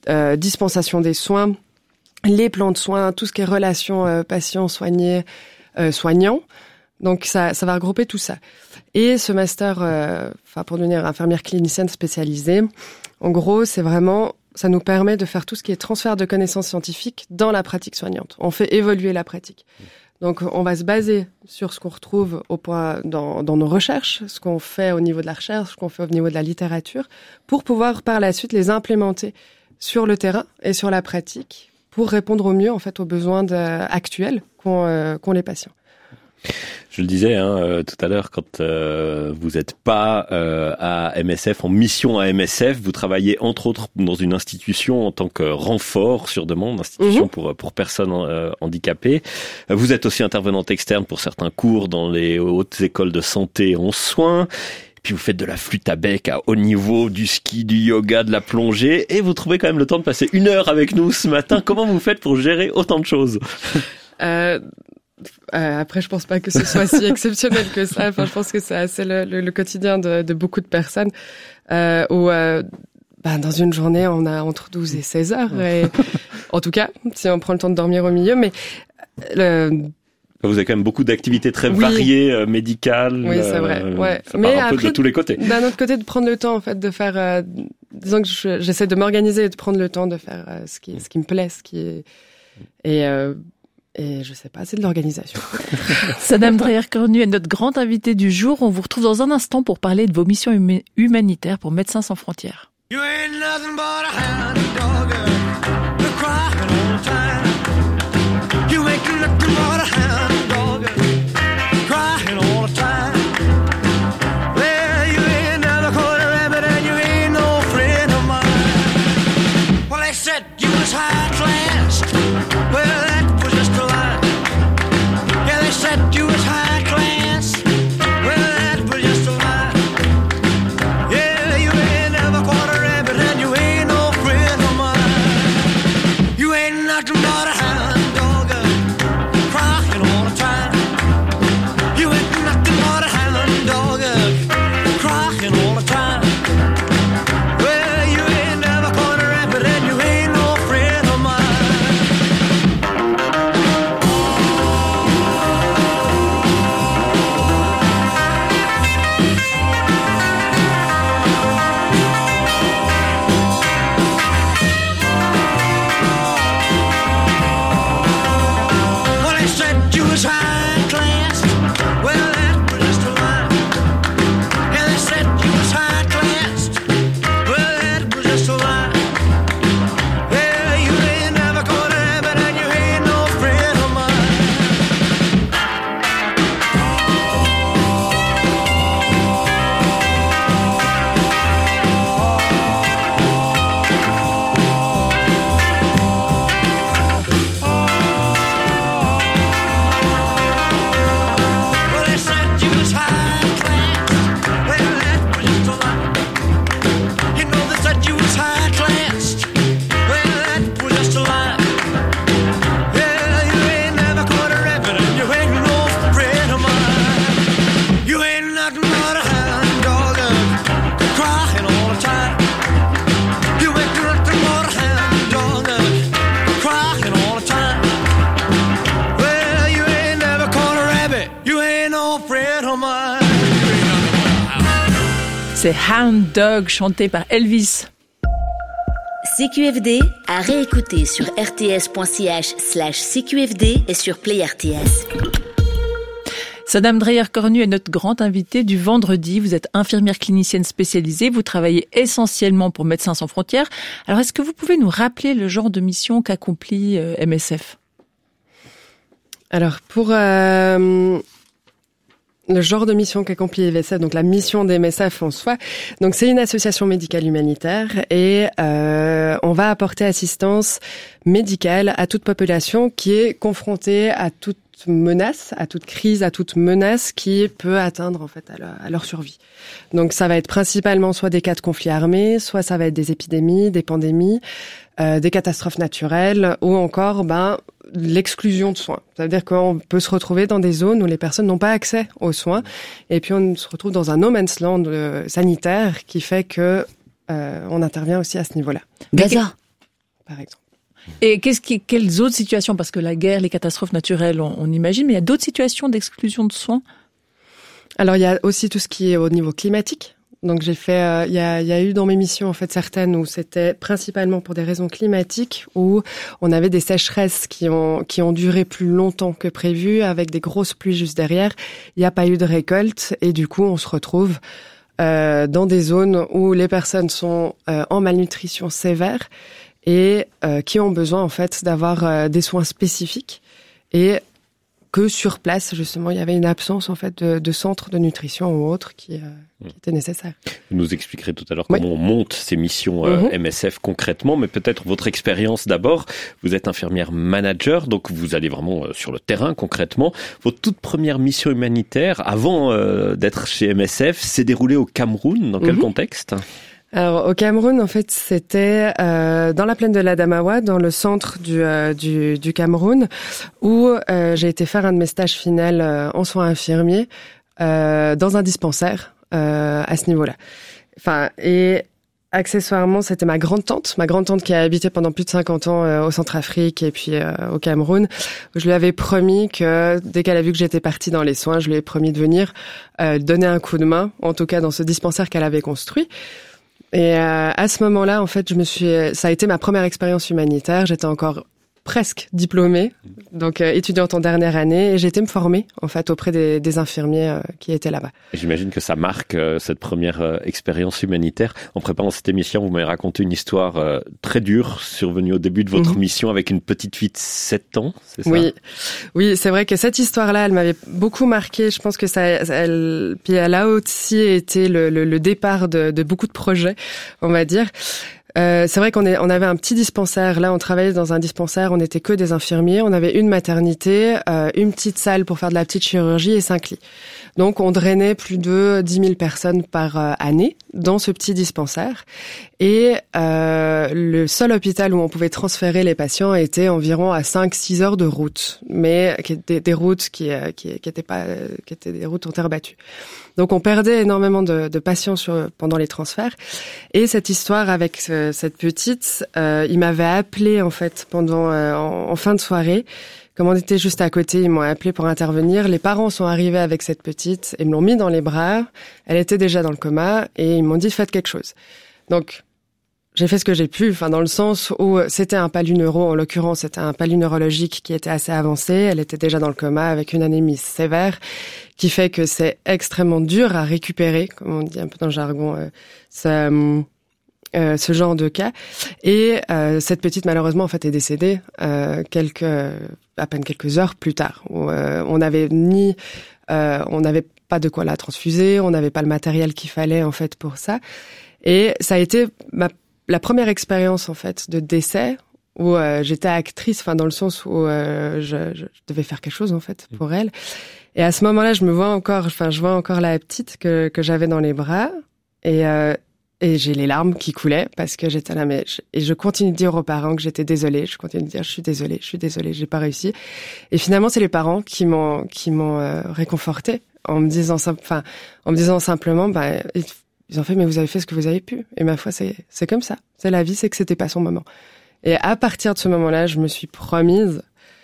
dispensation des soins, les plans de soins, tout ce qui est relations patients-soignés, soignants. Donc ça va regrouper tout ça. Et ce master, pour devenir infirmière clinicienne spécialisée, en gros, c'est vraiment, ça nous permet de faire tout ce qui est transfert de connaissances scientifiques dans la pratique soignante. On fait évoluer la pratique. Donc on va se baser sur ce qu'on retrouve dans nos recherches, ce qu'on fait au niveau de la recherche, ce qu'on fait au niveau de la littérature, pour pouvoir par la suite les implémenter sur le terrain et sur la pratique pour répondre au mieux en fait aux besoins actuels qu'ont les patients. Je le disais tout à l'heure, quand vous n'êtes pas à MSF, en mission à MSF, vous travaillez entre autres dans une institution en tant que renfort sur demande, institution pour personnes handicapées. Vous êtes aussi intervenante externe pour certains cours dans les hautes écoles de santé en soins. Puis vous faites de la flûte à bec à haut niveau, du ski, du yoga, de la plongée, et vous trouvez quand même le temps de passer 1 heure avec nous ce matin. Comment vous faites pour gérer autant de choses ? Après, je pense pas que ce soit si exceptionnel que ça. Enfin, je pense que c'est assez le quotidien de beaucoup de personnes où dans une journée, on a entre 12 et 16 heures. Et, en tout cas, si on prend le temps de dormir au milieu, mais vous avez quand même beaucoup d'activités très variées, médicales. Oui, c'est vrai. Ouais. Ça part un peu de tous les côtés. D'un autre côté, de prendre le temps, en fait, de faire. Disons que j'essaie de m'organiser et de prendre le temps de faire ce qui me plaît, et je sais pas, c'est de l'organisation. Sadam Dreyer-Cornu est notre grande invitée du jour. On vous retrouve dans un instant pour parler de vos missions humanitaires pour Médecins sans frontières. You ain't nothing but a hound dog, you're crying all the time. You ain't nothing but a hound dog, crying all the time. Well, you ain't never caught a rabbit and you ain't no friend of mine. Well, they said you was high class. Well, said you was high class. Well, that was just a lie. Yeah, you ain't never caught a rabbit and you ain't no friend of mine. You ain't nothing but a hound dog, crying all the time. You ain't nothing but a hound dog, crying all the time. Well, you ain't never caught a rabbit and you ain't no friend of mine. C'est Hound Dog chanté par Elvis. CQFD à réécouter sur rts.ch/CQFD et sur Play RTS. Sadam Dreyer-Cornu est notre grand invité du vendredi. Vous êtes infirmière clinicienne spécialisée. Vous travaillez essentiellement pour Médecins sans frontières. Alors, est-ce que vous pouvez nous rappeler le genre de mission qu'accomplit MSF ? Alors, pour le genre de mission qu'accomplit MSF, donc la mission des MSF en soi, donc c'est une association médicale humanitaire et on va apporter assistance médicale à toute population qui est confrontée à toute menace, à toute crise, à toute menace qui peut atteindre en fait à leur survie. Donc ça va être principalement soit des cas de conflits armés, soit ça va être des épidémies, des pandémies, des catastrophes naturelles ou encore l'exclusion de soins. Ça veut dire qu'on peut se retrouver dans des zones où les personnes n'ont pas accès aux soins et puis on se retrouve dans un no man's land sanitaire qui fait que on intervient aussi à ce niveau-là. Gaza. par exemple. Et quelles autres situations, parce que la guerre, les catastrophes naturelles, on imagine, mais il y a d'autres situations d'exclusion de soins? Alors il y a aussi tout ce qui est au niveau climatique. Donc j'ai fait, il y a eu dans mes missions en fait certaines où c'était principalement pour des raisons climatiques, où on avait des sécheresses qui ont duré plus longtemps que prévu, avec des grosses pluies juste derrière. Il n'y a pas eu de récolte et du coup on se retrouve dans des zones où les personnes sont en malnutrition sévère et qui ont besoin en fait d'avoir des soins spécifiques, et que sur place justement il y avait une absence en fait de centres de nutrition ou autres qui était nécessaire. Vous nous expliquerez tout à l'heure comment on monte ces missions MSF concrètement, mais peut-être votre expérience d'abord. Vous êtes infirmière manager, donc vous allez vraiment sur le terrain concrètement. Votre toute première mission humanitaire avant d'être chez MSF s'est déroulée au Cameroun. Dans quel contexte ? Alors au Cameroun, en fait, c'était dans la plaine de l'Adamawa, dans le centre du Cameroun, où j'ai été faire un de mes stages finaux en soins infirmiers dans un dispensaire à ce niveau-là. Enfin, et accessoirement, c'était ma grande-tante qui a habité pendant plus de 50 ans au Centrafrique et puis au Cameroun. Je lui avais promis que dès qu'elle a vu que j'étais partie dans les soins, je lui ai promis de venir donner un coup de main, en tout cas dans ce dispensaire qu'elle avait construit. Et à ce moment-là, en fait, ça a été ma première expérience humanitaire. J'étais encore presque diplômée, donc étudiante en dernière année, et j'ai été me former en fait auprès des infirmiers qui étaient là-bas. J'imagine que ça marque cette première expérience humanitaire. En préparant cette émission, vous m'avez raconté une histoire très dure survenue au début de votre mission avec une petite fille de 7 ans, c'est ça ? Oui, c'est vrai que cette histoire-là, elle m'avait beaucoup marqué. Je pense que puis elle a aussi été le départ de beaucoup de projets, on va dire. C'est vrai qu'on avait un petit dispensaire. Là, on travaillait dans un dispensaire. On n'était que des infirmiers. On avait une maternité, une petite salle pour faire de la petite chirurgie et 5 lits. Donc, on drainait plus de 10 000 personnes par année dans ce petit dispensaire. Et le seul hôpital où on pouvait transférer les patients était environ à 5-6 heures de route, mais des routes qui étaient des routes en terre battue. Donc, on perdait énormément de patients pendant les transferts. Et cette histoire avec cette petite, il m'avait appelé en fait en fin de soirée. Comme on était juste à côté, ils m'ont appelé pour intervenir. Les parents sont arrivés avec cette petite et me l'ont mis dans les bras. Elle était déjà dans le coma et ils m'ont dit faites quelque chose. Donc j'ai fait ce que j'ai pu, enfin dans le sens où c'était un palu-neuro, en l'occurrence c'était un palu neurologique qui était assez avancé. Elle était déjà dans le coma avec une anémie sévère, qui fait que c'est extrêmement dur à récupérer, comme on dit un peu dans le jargon, ce genre de cas. Et cette petite malheureusement en fait est décédée à peine quelques heures plus tard. On n'avait pas de quoi la transfuser, on n'avait pas le matériel qu'il fallait en fait pour ça. Et ça a été la première expérience en fait de décès où j'étais actrice, enfin dans le sens où je devais faire quelque chose en fait pour elle. Et à ce moment-là, je vois encore la petite que j'avais dans les bras et j'ai les larmes qui coulaient parce que j'étais là, et je continue de dire aux parents que j'étais désolée. Je continue de dire je suis désolée, j'ai pas réussi. Et finalement, c'est les parents qui m'ont réconfortée en me disant simplement, ils ont fait, mais vous avez fait ce que vous avez pu. Et ma foi, c'est comme ça. C'est la vie, c'est que c'était pas son moment. Et à partir de ce moment-là, je me suis promise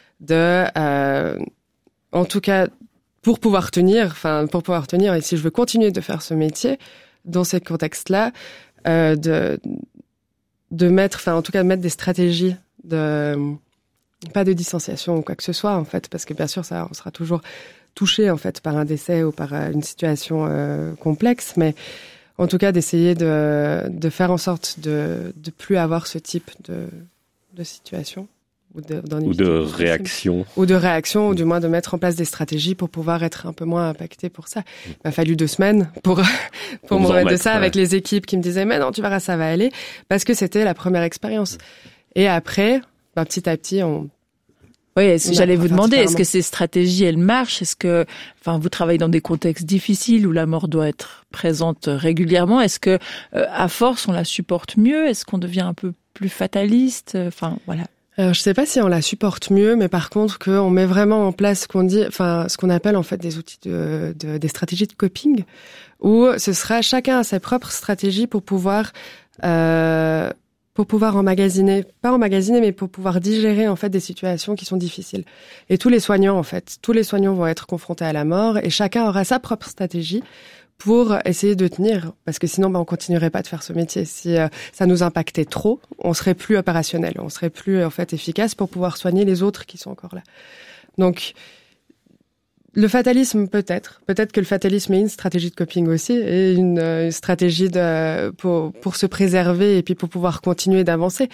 en tout cas, pour pouvoir tenir, et si je veux continuer de faire ce métier, dans ces contextes-là, de mettre des stratégies pas de distanciation ou quoi que ce soit, en fait, parce que bien sûr, on sera toujours touché, en fait, par un décès ou par une situation complexe, mais en tout cas, d'essayer de faire en sorte de plus avoir ce type de situation. Ou de réaction. Ou du moins de mettre en place des stratégies pour pouvoir être un peu moins impacté pour ça. Il m'a fallu 2 semaines pour me remettre de ça avec les équipes qui me disaient, mais non, tu verras, ça va aller. Parce que c'était la première expérience. Et après, petit à petit, oui, j'allais vous demander, est-ce que ces stratégies, elles marchent? Est-ce que, vous travaillez dans des contextes difficiles où la mort doit être présente régulièrement? Est-ce que, à force, on la supporte mieux? Est-ce qu'on devient un peu plus fataliste? Voilà. Alors, je sais pas si on la supporte mieux, mais par contre, qu'on met vraiment en place ce qu'on appelle, en fait, des outils des stratégies de coping, où ce sera chacun a ses propres stratégies pour pouvoir, pour pouvoir mais pour pouvoir digérer en fait des situations qui sont difficiles. Et tous les soignants vont être confrontés à la mort et chacun aura sa propre stratégie pour essayer de tenir, parce que sinon on continuerait pas de faire ce métier. Si ça nous impactait trop, on serait plus opérationnel, on serait plus en fait efficace pour pouvoir soigner les autres qui sont encore là. Donc le fatalisme peut-être que le fatalisme est une stratégie de coping aussi et une stratégie pour se préserver et puis pour pouvoir continuer d'avancer.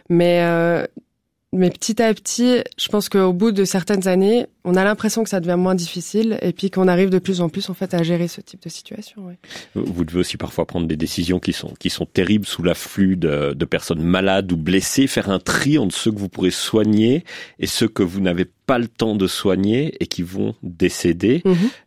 Mais petit à petit, je pense qu'au bout de certaines années, on a l'impression que ça devient moins difficile et puis qu'on arrive de plus en plus en fait à gérer ce type de situation. Oui. Vous devez aussi parfois prendre des décisions qui sont terribles sous l'afflux de personnes malades ou blessées, faire un tri entre ceux que vous pourrez soigner et ceux que vous n'avez pas le temps de soigner et qui vont décéder.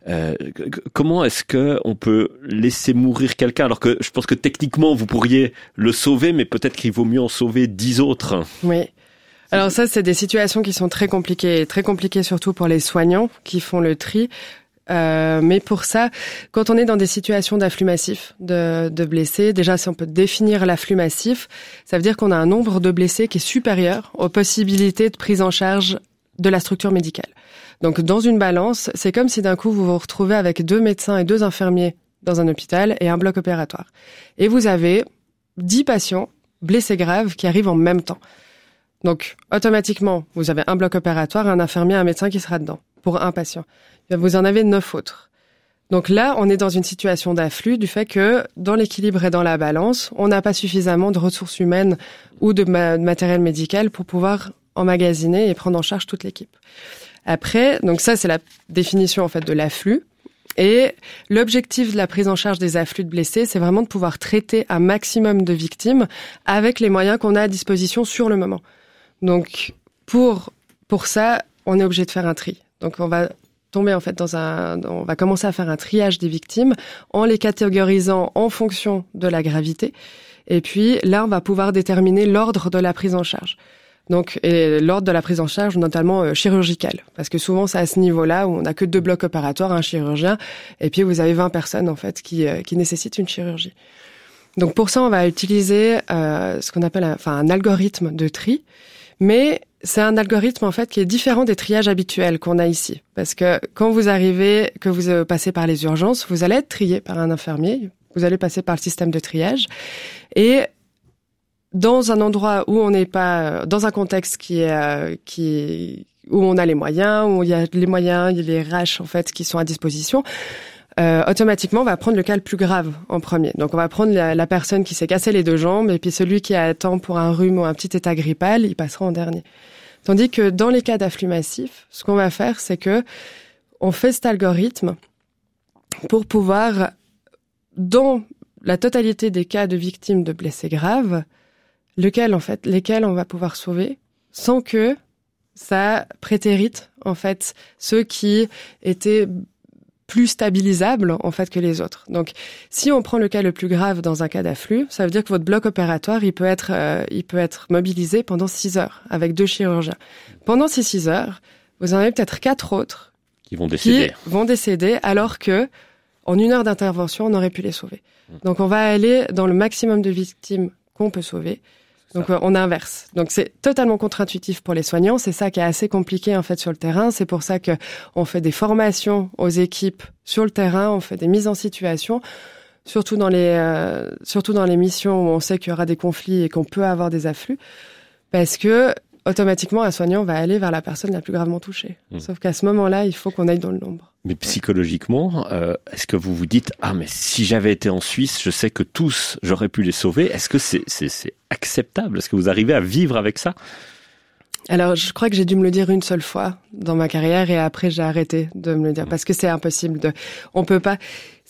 Comment est-ce que on peut laisser mourir quelqu'un alors que je pense que techniquement vous pourriez le sauver, mais peut-être qu'il vaut mieux en sauver 10 autres. Oui. Alors ça, c'est des situations qui sont très compliquées surtout pour les soignants qui font le tri. Mais pour ça, quand on est dans des situations d'afflux massif de blessés, déjà si on peut définir l'afflux massif, ça veut dire qu'on a un nombre de blessés qui est supérieur aux possibilités de prise en charge de la structure médicale. Donc dans une balance, c'est comme si d'un coup vous vous retrouvez avec 2 médecins et 2 infirmiers dans un hôpital et un bloc opératoire. Et vous avez 10 patients blessés graves qui arrivent en même temps. Donc, automatiquement, vous avez un bloc opératoire, un infirmier, un médecin qui sera dedans, pour un patient. Vous en avez 9 autres. Donc là, on est dans une situation d'afflux du fait que, dans l'équilibre et dans la balance, on n'a pas suffisamment de ressources humaines ou de matériel médical pour pouvoir emmagasiner et prendre en charge toute l'équipe. Après, donc ça, c'est la définition, en fait, de l'afflux. Et l'objectif de la prise en charge des afflux de blessés, c'est vraiment de pouvoir traiter un maximum de victimes avec les moyens qu'on a à disposition sur le moment. Donc, pour ça, on est obligé de faire un tri. Donc, on va tomber, en fait, on va commencer à faire un triage des victimes en les catégorisant en fonction de la gravité. Et puis, là, on va pouvoir déterminer l'ordre de la prise en charge. Donc, et l'ordre de la prise en charge, notamment chirurgicale. Parce que souvent, c'est à ce niveau-là où on n'a que 2 blocs opératoires, un chirurgien, et puis vous avez 20 personnes, en fait, qui nécessitent une chirurgie. Donc, pour ça, on va utiliser ce qu'on appelle un algorithme de tri. Mais c'est un algorithme en fait qui est différent des triages habituels qu'on a ici. Parce que quand vous arrivez, que vous passez par les urgences, vous allez être trié par un infirmier, vous allez passer par le système de triage. Et dans un endroit où on n'est pas, dans un contexte où on a les moyens, où il y a les moyens, il y a les RH en fait qui sont à disposition, automatiquement, on va prendre le cas le plus grave en premier. Donc, on va prendre la personne qui s'est cassé les 2 jambes et puis celui qui attend pour un rhume ou un petit état grippal, il passera en dernier. Tandis que dans les cas d'afflux massif, ce qu'on va faire, c'est que on fait cet algorithme pour pouvoir, dans la totalité des cas de victimes de blessés graves, lesquels on va pouvoir sauver sans que ça prétérite, en fait, ceux qui étaient plus stabilisable en fait que les autres. Donc, si on prend le cas le plus grave dans un cas d'afflux, ça veut dire que votre bloc opératoire, il peut être mobilisé pendant 6 heures avec 2 chirurgiens. Pendant ces 6 heures, vous en avez peut-être 4 autres qui vont décéder alors que en 1 heure d'intervention, on aurait pu les sauver. Donc, on va aller dans le maximum de victimes qu'on peut sauver. Donc, on inverse. Donc, c'est totalement contre-intuitif pour les soignants. C'est ça qui est assez compliqué, en fait, sur le terrain. C'est pour ça que on fait des formations aux équipes sur le terrain. On fait des mises en situation. Surtout dans les missions où on sait qu'il y aura des conflits et qu'on peut avoir des afflux. Parce que, automatiquement, un soignant va aller vers la personne la plus gravement touchée. Sauf qu'à ce moment-là, il faut qu'on aille dans le nombre. Mais psychologiquement, est-ce que vous vous dites « Ah, mais si j'avais été en Suisse, je sais que tous, j'aurais pu les sauver ». Est-ce que c'est acceptable? Est-ce que vous arrivez à vivre avec ça? Alors, je crois que j'ai dû me le dire une seule fois dans ma carrière et après, j'ai arrêté de me le dire parce que c'est impossible on peut pas,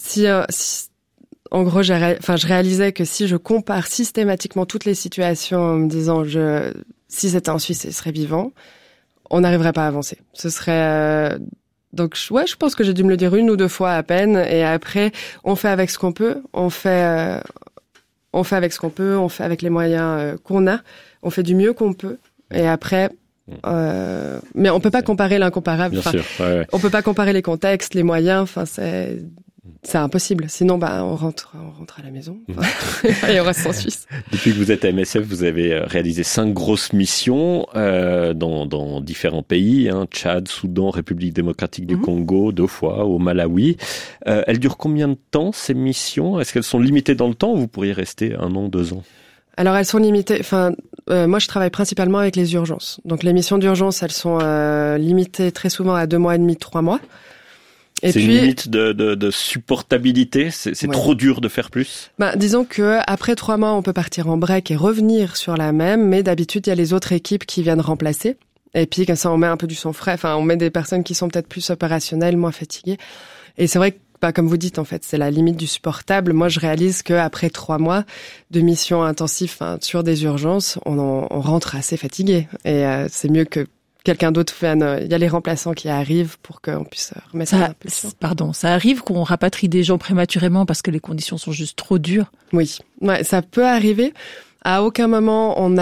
en gros, je réalisais que si je compare systématiquement toutes les situations en me disant si c'était en Suisse, il serait vivant, on n'arriverait pas à avancer. Ce serait, donc, ouais, je pense que j'ai dû me le dire 1 ou 2 fois à peine et après, on fait avec ce qu'on peut, on fait avec ce qu'on peut, on fait avec les moyens qu'on a, on fait du mieux qu'on peut. Et après, mais on peut pas comparer l'incomparable. Bien sûr, ouais. On peut pas comparer les contextes, les moyens. Enfin, c'est impossible. Sinon, on rentre à la maison. Et on reste en Suisse. Depuis que vous êtes à MSF, vous avez réalisé 5 grosses missions dans différents pays, Tchad, Soudan, République démocratique du Congo, 2 fois, au Malawi. Elles durent combien de temps, ces missions ? Est-ce qu'elles sont limitées dans le temps ou vous pourriez rester 1 an, 2 ans ? Alors elles sont limitées. Moi je travaille principalement avec les urgences. Donc les missions d'urgence, elles sont limitées très souvent à 2 mois et demi, 3 mois. Et c'est puis, une limite de supportabilité. C'est trop dur de faire plus. Disons que après 3 mois, on peut partir en break et revenir sur la même. Mais d'habitude, il y a les autres équipes qui viennent remplacer. Et puis comme ça, on met un peu du sang frais. On met des personnes qui sont peut-être plus opérationnelles, moins fatiguées. Et c'est vrai que comme vous dites, en fait, c'est la limite du supportable. Moi, je réalise qu'après 3 mois de missions intensives sur des urgences, on rentre assez fatigué. Et c'est mieux que quelqu'un d'autre vienne. Il y a les remplaçants qui arrivent pour qu'on puisse remettre ça. Ça arrive qu'on rapatrie des gens prématurément parce que les conditions sont juste trop dures. Oui, ça peut arriver. À aucun moment, on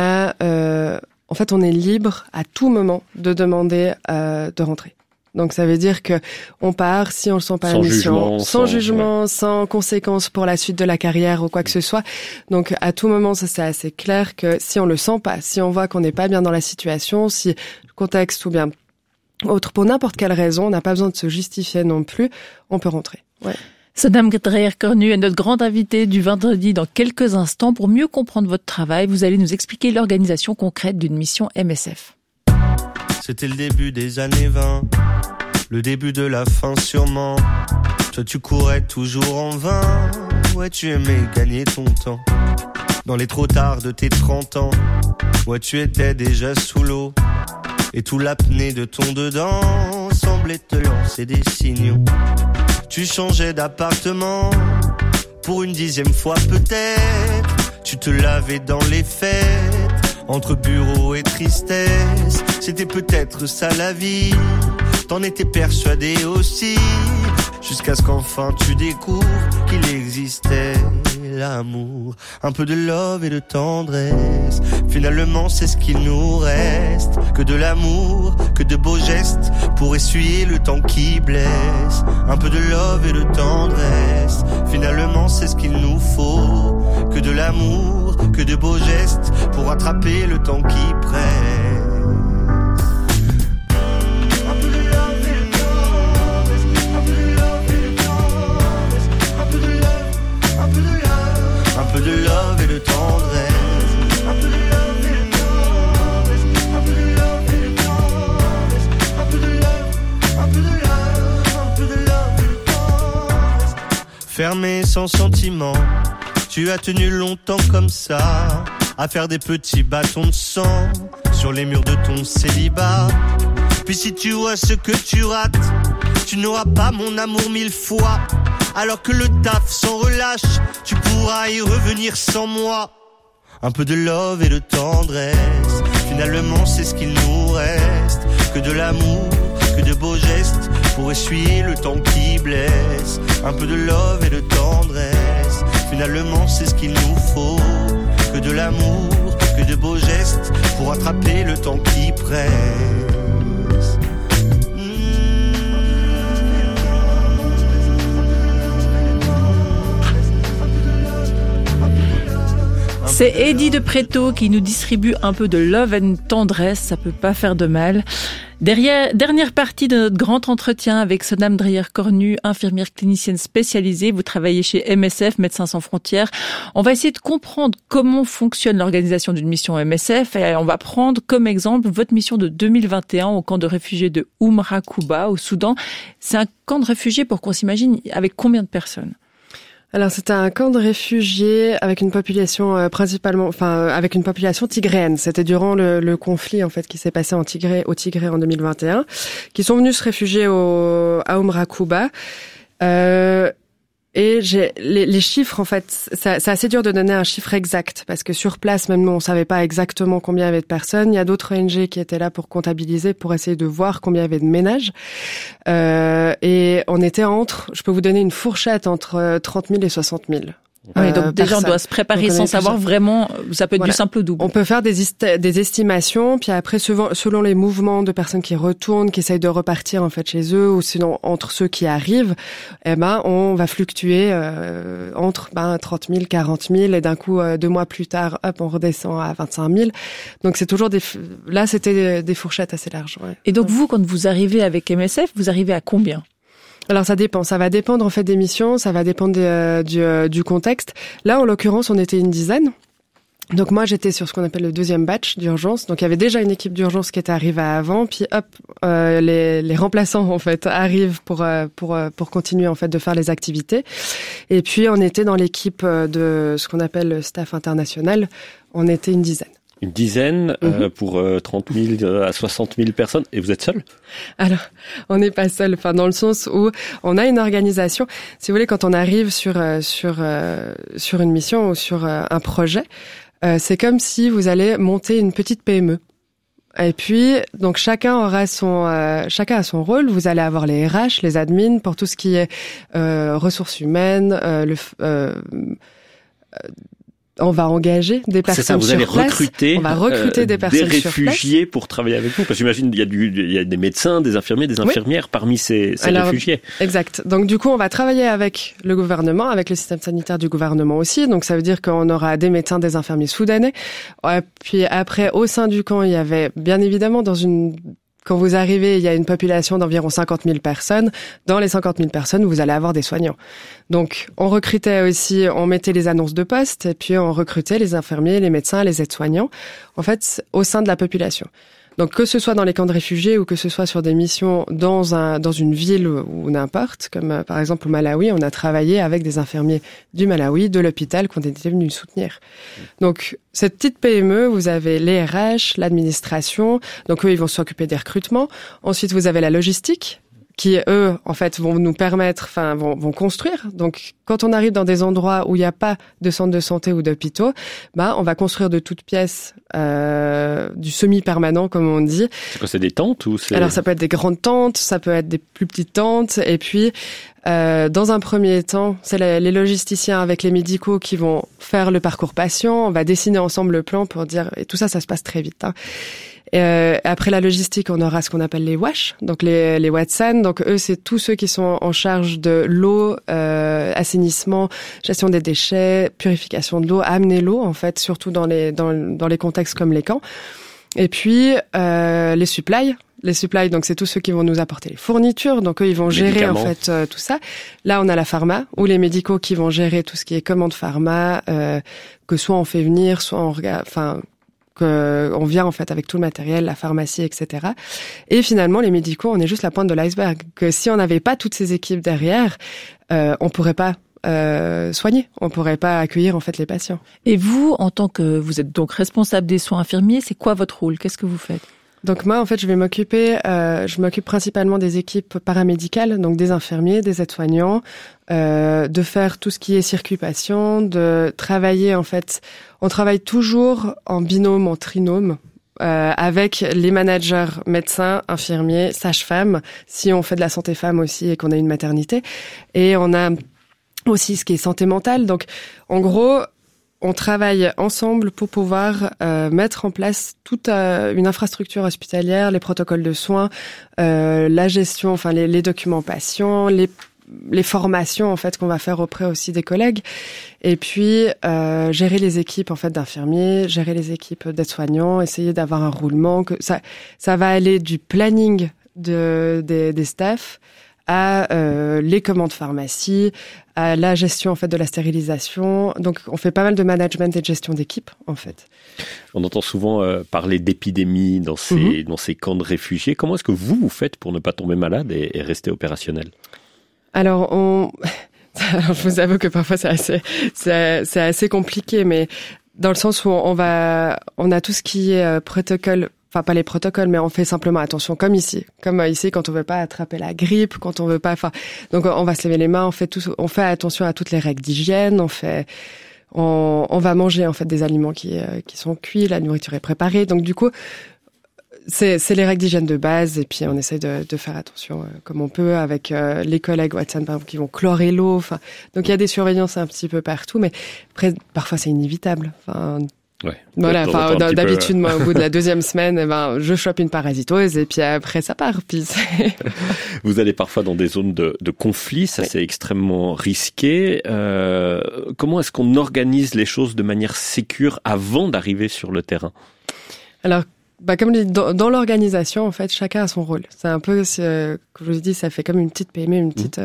est libre à tout moment de demander de rentrer. Donc ça veut dire que on part si on le sent pas à la mission, sans jugement, sans conséquences pour la suite de la carrière ou quoi que ce soit. Donc à tout moment, ça c'est assez clair que si on le sent pas, si on voit qu'on n'est pas bien dans la situation, si le contexte ou bien autre pour n'importe quelle raison, on n'a pas besoin de se justifier non plus, on peut rentrer. Ouais. Sonam Dreyer-Cornu est notre grande invitée du vendredi dans quelques instants. Pour mieux comprendre votre travail, vous allez nous expliquer l'organisation concrète d'une mission MSF. C'était le début des années 20, le début de la fin sûrement. Toi tu courais toujours en vain, ouais tu aimais gagner ton temps. Dans les trop tard de tes 30 ans, ouais tu étais déjà sous l'eau. Et tout l'apnée de ton dedans semblait te lancer des signaux. Tu changeais d'appartement, pour une 10e fois peut-être. Tu te lavais dans les fêtes, entre bureau et tristesse. C'était peut-être ça la vie, t'en étais persuadé aussi, jusqu'à ce qu'enfin tu découvres qu'il existait l'amour. Un peu de love et de tendresse, finalement c'est ce qu'il nous reste. Que de l'amour, que de beaux gestes, pour essuyer le temps qui blesse. Un peu de love et de tendresse, finalement c'est ce qu'il nous faut. Que de l'amour, que de beaux gestes, pour attraper le temps qui presse. Un peu de love et de tendresse. Un peu de love et de tendresse. Un peu de love et de tendresse. Un peu de love, un peu de love, un peu de love et de tendresse. Fermé sans sentiment, tu as tenu longtemps comme ça, à faire des petits bâtons de sang sur les murs de ton célibat. Puis si tu vois ce que tu rates, tu n'auras pas mon amour 1000 fois. Alors que le taf s'en relâche, tu pourras y revenir sans moi. Un peu de love et de tendresse, finalement c'est ce qu'il nous reste. Que de l'amour, que de beaux gestes, pour essuyer le temps qui blesse. Un peu de love et de tendresse, finalement c'est ce qu'il nous faut. Que de l'amour, que de beaux gestes, pour attraper le temps qui presse. C'est Eddie de Préto qui nous distribue un peu de love and tendresse, ça peut pas faire de mal. Dernière partie de notre grand entretien avec Sonam Dreyer-Cornu, infirmière clinicienne spécialisée. Vous travaillez chez MSF, Médecins sans frontières. On va essayer de comprendre comment fonctionne l'organisation d'une mission MSF et on va prendre comme exemple votre mission de 2021 au camp de réfugiés de Umrakuba au Soudan. C'est un camp de réfugiés, pour qu'on s'imagine, avec combien de personnes ? Alors c'était un camp de réfugiés avec une population avec une population tigréenne. C'était durant le conflit en fait qui s'est passé au Tigré en 2021, qui sont venus se réfugier à Umrakuba. Et les chiffres, en fait, c'est assez dur de donner un chiffre exact, parce que sur place, même nous, on savait pas exactement combien il y avait de personnes. Il y a d'autres ONG qui étaient là pour comptabiliser, pour essayer de voir combien il y avait de ménages. Et on était je peux vous donner une fourchette entre 30 000 et 60 000. Oui, donc déjà on doit se préparer sans savoir vraiment, ça peut être du simple au double. On peut faire des estimations, puis après selon les mouvements de personnes qui retournent, qui essayent de repartir en fait chez eux, ou sinon entre ceux qui arrivent, on va fluctuer entre 30 000, 40 000, et d'un coup 2 mois plus tard, on redescend à 25 000. Donc c'est toujours là c'était des fourchettes assez larges. Ouais. Et donc vous, quand vous arrivez avec MSF, vous arrivez à combien ? Alors ça dépend, ça va dépendre en fait des missions, ça va dépendre du contexte. Là en l'occurrence on était une dizaine. Donc moi j'étais sur ce qu'on appelle le 2e batch d'urgence. Donc il y avait déjà une équipe d'urgence qui était arrivée avant, puis les remplaçants en fait arrivent pour continuer en fait de faire les activités. Et puis on était dans l'équipe de ce qu'on appelle le staff international. On était une dizaine. Une dizaine pour 30 000 à 60 000 personnes. Et vous êtes seul ? Alors, on n'est pas seul. Enfin, dans le sens où on a une organisation. Si vous voulez, quand on arrive sur une mission ou sur un projet, c'est comme si vous allez monter une petite PME. Et puis, donc chacun a son rôle. Vous allez avoir les RH, les admins pour tout ce qui est ressources humaines, on va engager des personnes sur place. C'est ça, vous allez recruter, on va recruter des personnes des réfugiés pour travailler avec vous. Parce que j'imagine il y a des médecins, des infirmiers, des infirmières parmi ces réfugiés. Exact. Donc du coup, on va travailler avec le gouvernement, avec le système sanitaire du gouvernement aussi. Donc ça veut dire qu'on aura des médecins, des infirmiers soudanais. Puis après, au sein du camp, il y avait bien évidemment quand vous arrivez, il y a une population d'environ 50 000 personnes. Dans les 50 000 personnes, vous allez avoir des soignants. Donc, on recrutait aussi, on mettait les annonces de poste, et puis on recrutait les infirmiers, les médecins, les aides-soignants, en fait, au sein de la population. Donc, que ce soit dans les camps de réfugiés ou que ce soit sur des missions dans une ville ou n'importe, comme par exemple au Malawi, on a travaillé avec des infirmiers du Malawi, de l'hôpital qu'on était venus soutenir. Donc, cette petite PME, vous avez les RH, l'administration, donc eux, ils vont s'occuper des recrutements. Ensuite, vous avez la logistique, qui, eux, en fait, vont nous permettre, vont construire. Donc, quand on arrive dans des endroits où il n'y a pas de centre de santé ou d'hôpitaux, on va construire de toutes pièces du semi-permanent, comme on dit. C'est quoi, c'est des tentes ou c'est... Alors, ça peut être des grandes tentes, ça peut être des plus petites tentes, et puis, dans un premier temps, c'est les logisticiens avec les médicaux qui vont faire le parcours patient. On va dessiner ensemble le plan pour dire, et tout ça, ça se passe très vite, hein. Après la logistique, on aura ce qu'on appelle les WASH, donc les Watson. Donc eux, c'est tous ceux qui sont en charge de l'eau, assainissement, gestion des déchets, purification de l'eau, amener l'eau en fait, surtout dans les contextes comme les camps. Et puis les supplies. Les supplies, donc c'est tous ceux qui vont nous apporter les fournitures. Donc eux, ils vont gérer en fait tout ça. Là, on a la pharma ou les médicaux qui vont gérer tout ce qui est commande pharma, que soit on fait venir, soit on regarde, qu'on vient en fait avec tout le matériel, la pharmacie, etc. Et finalement, les médicaux, on est juste la pointe de l'iceberg. Que si on n'avait pas toutes ces équipes derrière, on pourrait pas soigner, on pourrait pas accueillir en fait les patients. Et vous, en tant que vous êtes donc responsable des soins infirmiers, c'est quoi votre rôle ? Qu'est-ce que vous faites ? Donc moi, en fait, je m'occupe principalement des équipes paramédicales, donc des infirmiers, des aides-soignants, de faire tout ce qui est circulation, de travailler, en fait, on travaille toujours en binôme, en trinôme, avec les managers médecins, infirmiers, sages-femmes, si on fait de la santé femme aussi et qu'on a une maternité. Et on a aussi ce qui est santé mentale. Donc, en gros, on travaille ensemble pour pouvoir mettre en place toute une infrastructure hospitalière, les protocoles de soins, la gestion, les documents patients, les formations en fait qu'on va faire auprès aussi des collègues, et puis gérer les équipes en fait d'infirmiers, gérer les équipes d'aides-soignants, essayer d'avoir un roulement, que ça va aller du planning des staffs à les commandes pharmacie, à la gestion en fait de la stérilisation. Donc on fait pas mal de management et de gestion d'équipe en fait. On entend souvent parler d'épidémie dans ces camps de réfugiés. Comment est-ce que vous faites pour ne pas tomber malade et rester opérationnel ? Alors je vous avoue que parfois c'est assez compliqué, mais dans le sens où on a tout ce qui est protocole. Enfin, pas les protocoles, mais on fait simplement attention, comme ici, quand on veut pas attraper la grippe, quand on veut pas, donc on va se laver les mains, on fait attention à toutes les règles d'hygiène, on va manger, en fait, des aliments qui sont cuits, la nourriture est préparée. Donc, du coup, C'est les règles d'hygiène de base, et puis on essaie de faire attention comme on peut avec les collègues Watson par exemple qui vont chlorer l'eau. Enfin, donc il y a des surveillances un petit peu partout, mais après parfois c'est inévitable. Enfin, ouais. Voilà. Enfin, d'habitude, moi, au bout de la 2e semaine, je chope une parasitose et puis après ça part. Puis vous allez parfois dans des zones de conflit, ça c'est extrêmement risqué. Comment est-ce qu'on organise les choses de manière sécure avant d'arriver sur le terrain? Alors, comme je dis, dans l'organisation, en fait, chacun a son rôle. C'est un peu, comme je vous ai dit, ça fait comme une petite PME, une petite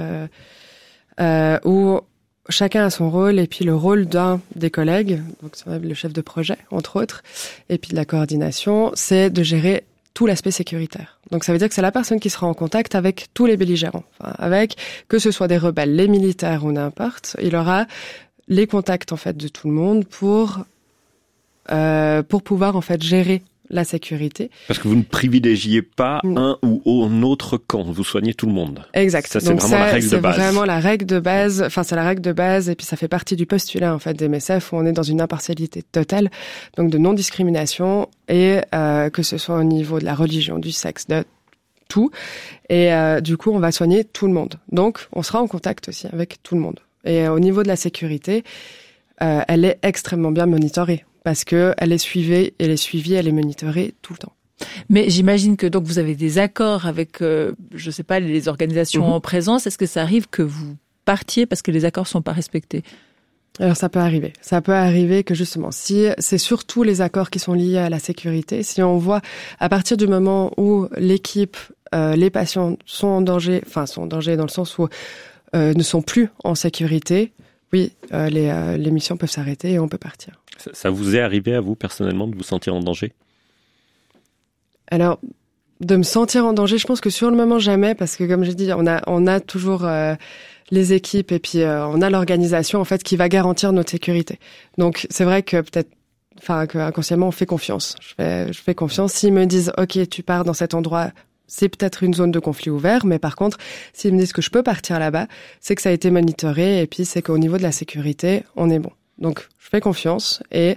où chacun a son rôle, et puis le rôle d'un des collègues, donc c'est le chef de projet, entre autres, et puis de la coordination, c'est de gérer tout l'aspect sécuritaire. Donc ça veut dire que c'est la personne qui sera en contact avec tous les belligérants, avec que ce soit des rebelles, les militaires ou n'importe. Il aura les contacts en fait de tout le monde pour pouvoir en fait gérer la sécurité. Parce que vous ne privilégiez pas un ou un autre camp, vous soignez tout le monde. Exact. Ça, c'est vraiment la règle de base. C'est vraiment la règle de base, enfin c'est la règle de base, et puis ça fait partie du postulat en fait des MSF où on est dans une impartialité totale, donc de non-discrimination, et que ce soit au niveau de la religion, du sexe, de tout, et du coup on va soigner tout le monde. Donc on sera en contact aussi avec tout le monde. Et au niveau de la sécurité, elle est extrêmement bien monitorée. Parce que elle est suivie, elle est monitorée tout le temps. Mais j'imagine que donc vous avez des accords avec, je sais pas, les organisations en présence. Est-ce que ça arrive que vous partiez parce que les accords sont pas respectés? Alors ça peut arriver. Ça peut arriver que justement, si c'est surtout les accords qui sont liés à la sécurité, si on voit à partir du moment où l'équipe, les patients sont en danger dans le sens où ne sont plus en sécurité, oui, les missions peuvent s'arrêter et on peut partir. Ça vous est arrivé à vous, personnellement, de vous sentir en danger? Alors, de me sentir en danger, je pense que sur le moment, jamais, parce que comme j'ai dit, on a toujours les équipes et puis on a l'organisation, en fait, qui va garantir notre sécurité. Donc, c'est vrai que que inconsciemment, on fait confiance. Je fais confiance. S'ils me disent, OK, tu pars dans cet endroit, c'est peut-être une zone de conflit ouvert, mais par contre, s'ils me disent que je peux partir là-bas, c'est que ça a été monitoré, et puis c'est qu'au niveau de la sécurité, on est bon. Donc, je fais confiance et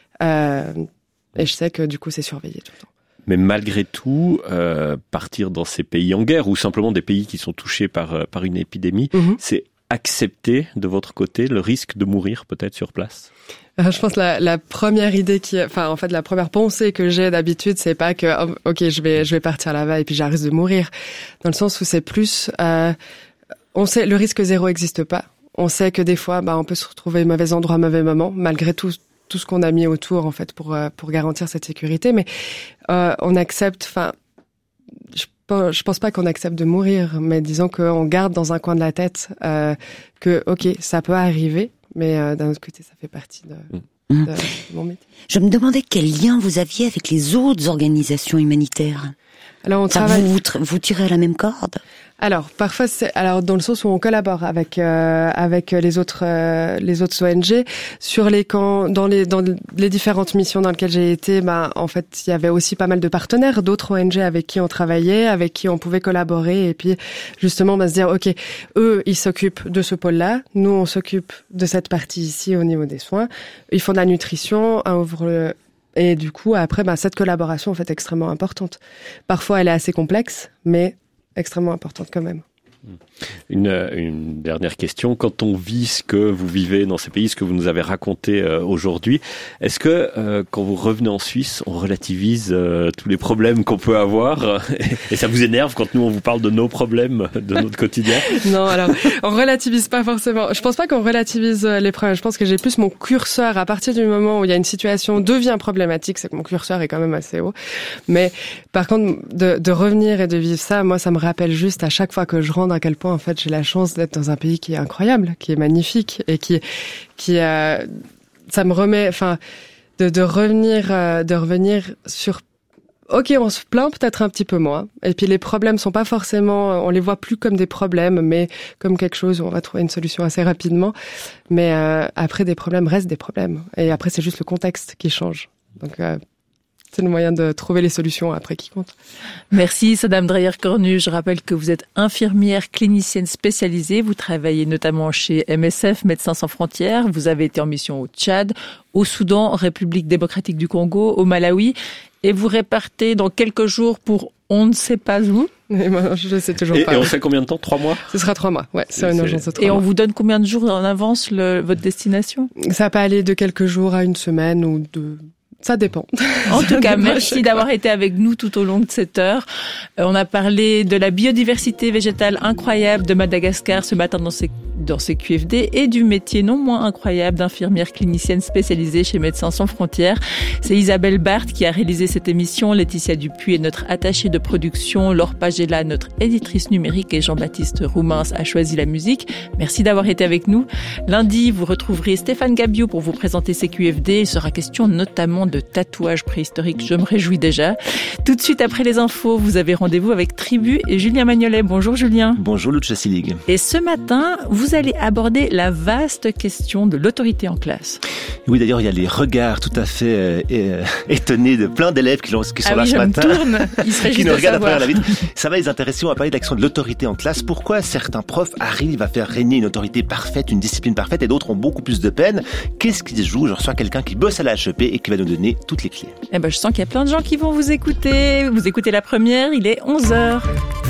je sais que du coup, c'est surveillé tout le temps. Mais malgré tout, partir dans ces pays en guerre ou simplement des pays qui sont touchés par une épidémie, c'est accepter de votre côté le risque de mourir peut-être sur place? Je pense que la première idée la première pensée que j'ai d'habitude, c'est pas que ok, je vais partir là-bas et puis j'ai risque de mourir. Dans le sens où c'est plus, on sait le risque zéro n'existe pas. On sait que des fois, on peut se retrouver au mauvais endroit, au mauvais moment, malgré tout ce qu'on a mis autour en fait pour garantir cette sécurité. Mais on accepte. Je pense pas qu'on accepte de mourir, mais disons qu'on garde dans un coin de la tête que ok, ça peut arriver, mais d'un autre côté, ça fait partie de mon métier. Je me demandais quel lien vous aviez avec les autres organisations humanitaires. Alors on travaille. Vous tirez à la même corde? Alors parfois dans le sens où on collabore avec les autres ONG sur les camps, dans les différentes missions dans lesquelles j'ai été. En fait, il y avait aussi pas mal de partenaires, d'autres ONG avec qui on travaillait, avec qui on pouvait collaborer, et puis justement se dire ok, eux ils s'occupent de ce pôle-là, nous on s'occupe de cette partie ici au niveau des soins. Ils font de la nutrition, et du coup après cette collaboration en fait est extrêmement importante. Parfois elle est assez complexe, mais extrêmement importante quand même. Une dernière question. Quand on vit ce que vous vivez dans ces pays, ce que vous nous avez raconté aujourd'hui, est-ce que quand vous revenez en Suisse, on relativise tous les problèmes qu'on peut avoir et ça vous énerve quand nous on vous parle de nos problèmes, de notre quotidien? Non, alors on relativise pas forcément. Je pense pas qu'on relativise les problèmes. Je pense que j'ai plus mon curseur à partir du moment où il y a une situation devient problématique, c'est que mon curseur est quand même assez haut. Mais par contre, de revenir et de vivre ça, moi ça me rappelle juste à chaque fois que je rentre à quel point en fait j'ai la chance d'être dans un pays qui est incroyable, qui est magnifique et qui ça me remet de revenir sur ok, on se plaint peut-être un petit peu moins, et puis les problèmes sont pas forcément, on les voit plus comme des problèmes, mais comme quelque chose où on va trouver une solution assez rapidement. Mais après, des problèmes restent des problèmes, et après c'est juste le contexte qui change. Donc c'est le moyen de trouver les solutions après qui compte. Merci Sadam Dreyer-Cornu. Je rappelle que vous êtes infirmière clinicienne spécialisée. Vous travaillez notamment chez MSF, Médecins sans frontières. Vous avez été en mission au Tchad, au Soudan, en République démocratique du Congo, au Malawi Et vous repartez dans quelques jours pour on ne sait pas où. Et moi, je sais toujours pas. Et on fait combien de temps? 3 mois? Ce sera 3 mois. Ouais, c'est une urgence de 3 mois. Et on vous donne combien de jours en avance votre destination? Ça peut aller de quelques jours à une semaine ou de... Ça dépend. En tout cas, merci d'avoir été avec nous tout au long de cette heure. On a parlé de la biodiversité végétale incroyable de Madagascar ce matin dans ces QFD et du métier non moins incroyable d'infirmière clinicienne spécialisée chez Médecins Sans Frontières. C'est Isabelle Barthes qui a réalisé cette émission. Laetitia Dupuis est notre attachée de production. Laure Pagela, notre éditrice numérique, et Jean-Baptiste Roumins a choisi la musique. Merci d'avoir été avec nous. Lundi, vous retrouverez Stéphane Gabiot pour vous présenter ces QFD. Il sera question notamment de tatouages préhistoriques. Je me réjouis déjà. Tout de suite après les infos, vous avez rendez-vous avec Tribu et Julien Magnolet. Bonjour Julien. Bonjour Lucia Selig. Et ce matin, vous allez aborder la vaste question de l'autorité en classe. Oui, d'ailleurs, il y a les regards tout à fait étonnés de plein d'élèves qui sont là ce matin. Il serait qui juste nous de regardent à savoir. travers la vitre. Ça va les intéresser. On va parler de l'action de l'autorité en classe. Pourquoi certains profs arrivent à faire régner une autorité parfaite, une discipline parfaite, et d'autres ont beaucoup plus de peine? Qu'est-ce qui se joue? Je reçois quelqu'un qui bosse à la HEP et qui va nous donner toutes les clés. Je sens qu'il y a plein de gens qui vont vous écouter. Vous écoutez la première, il est 11h.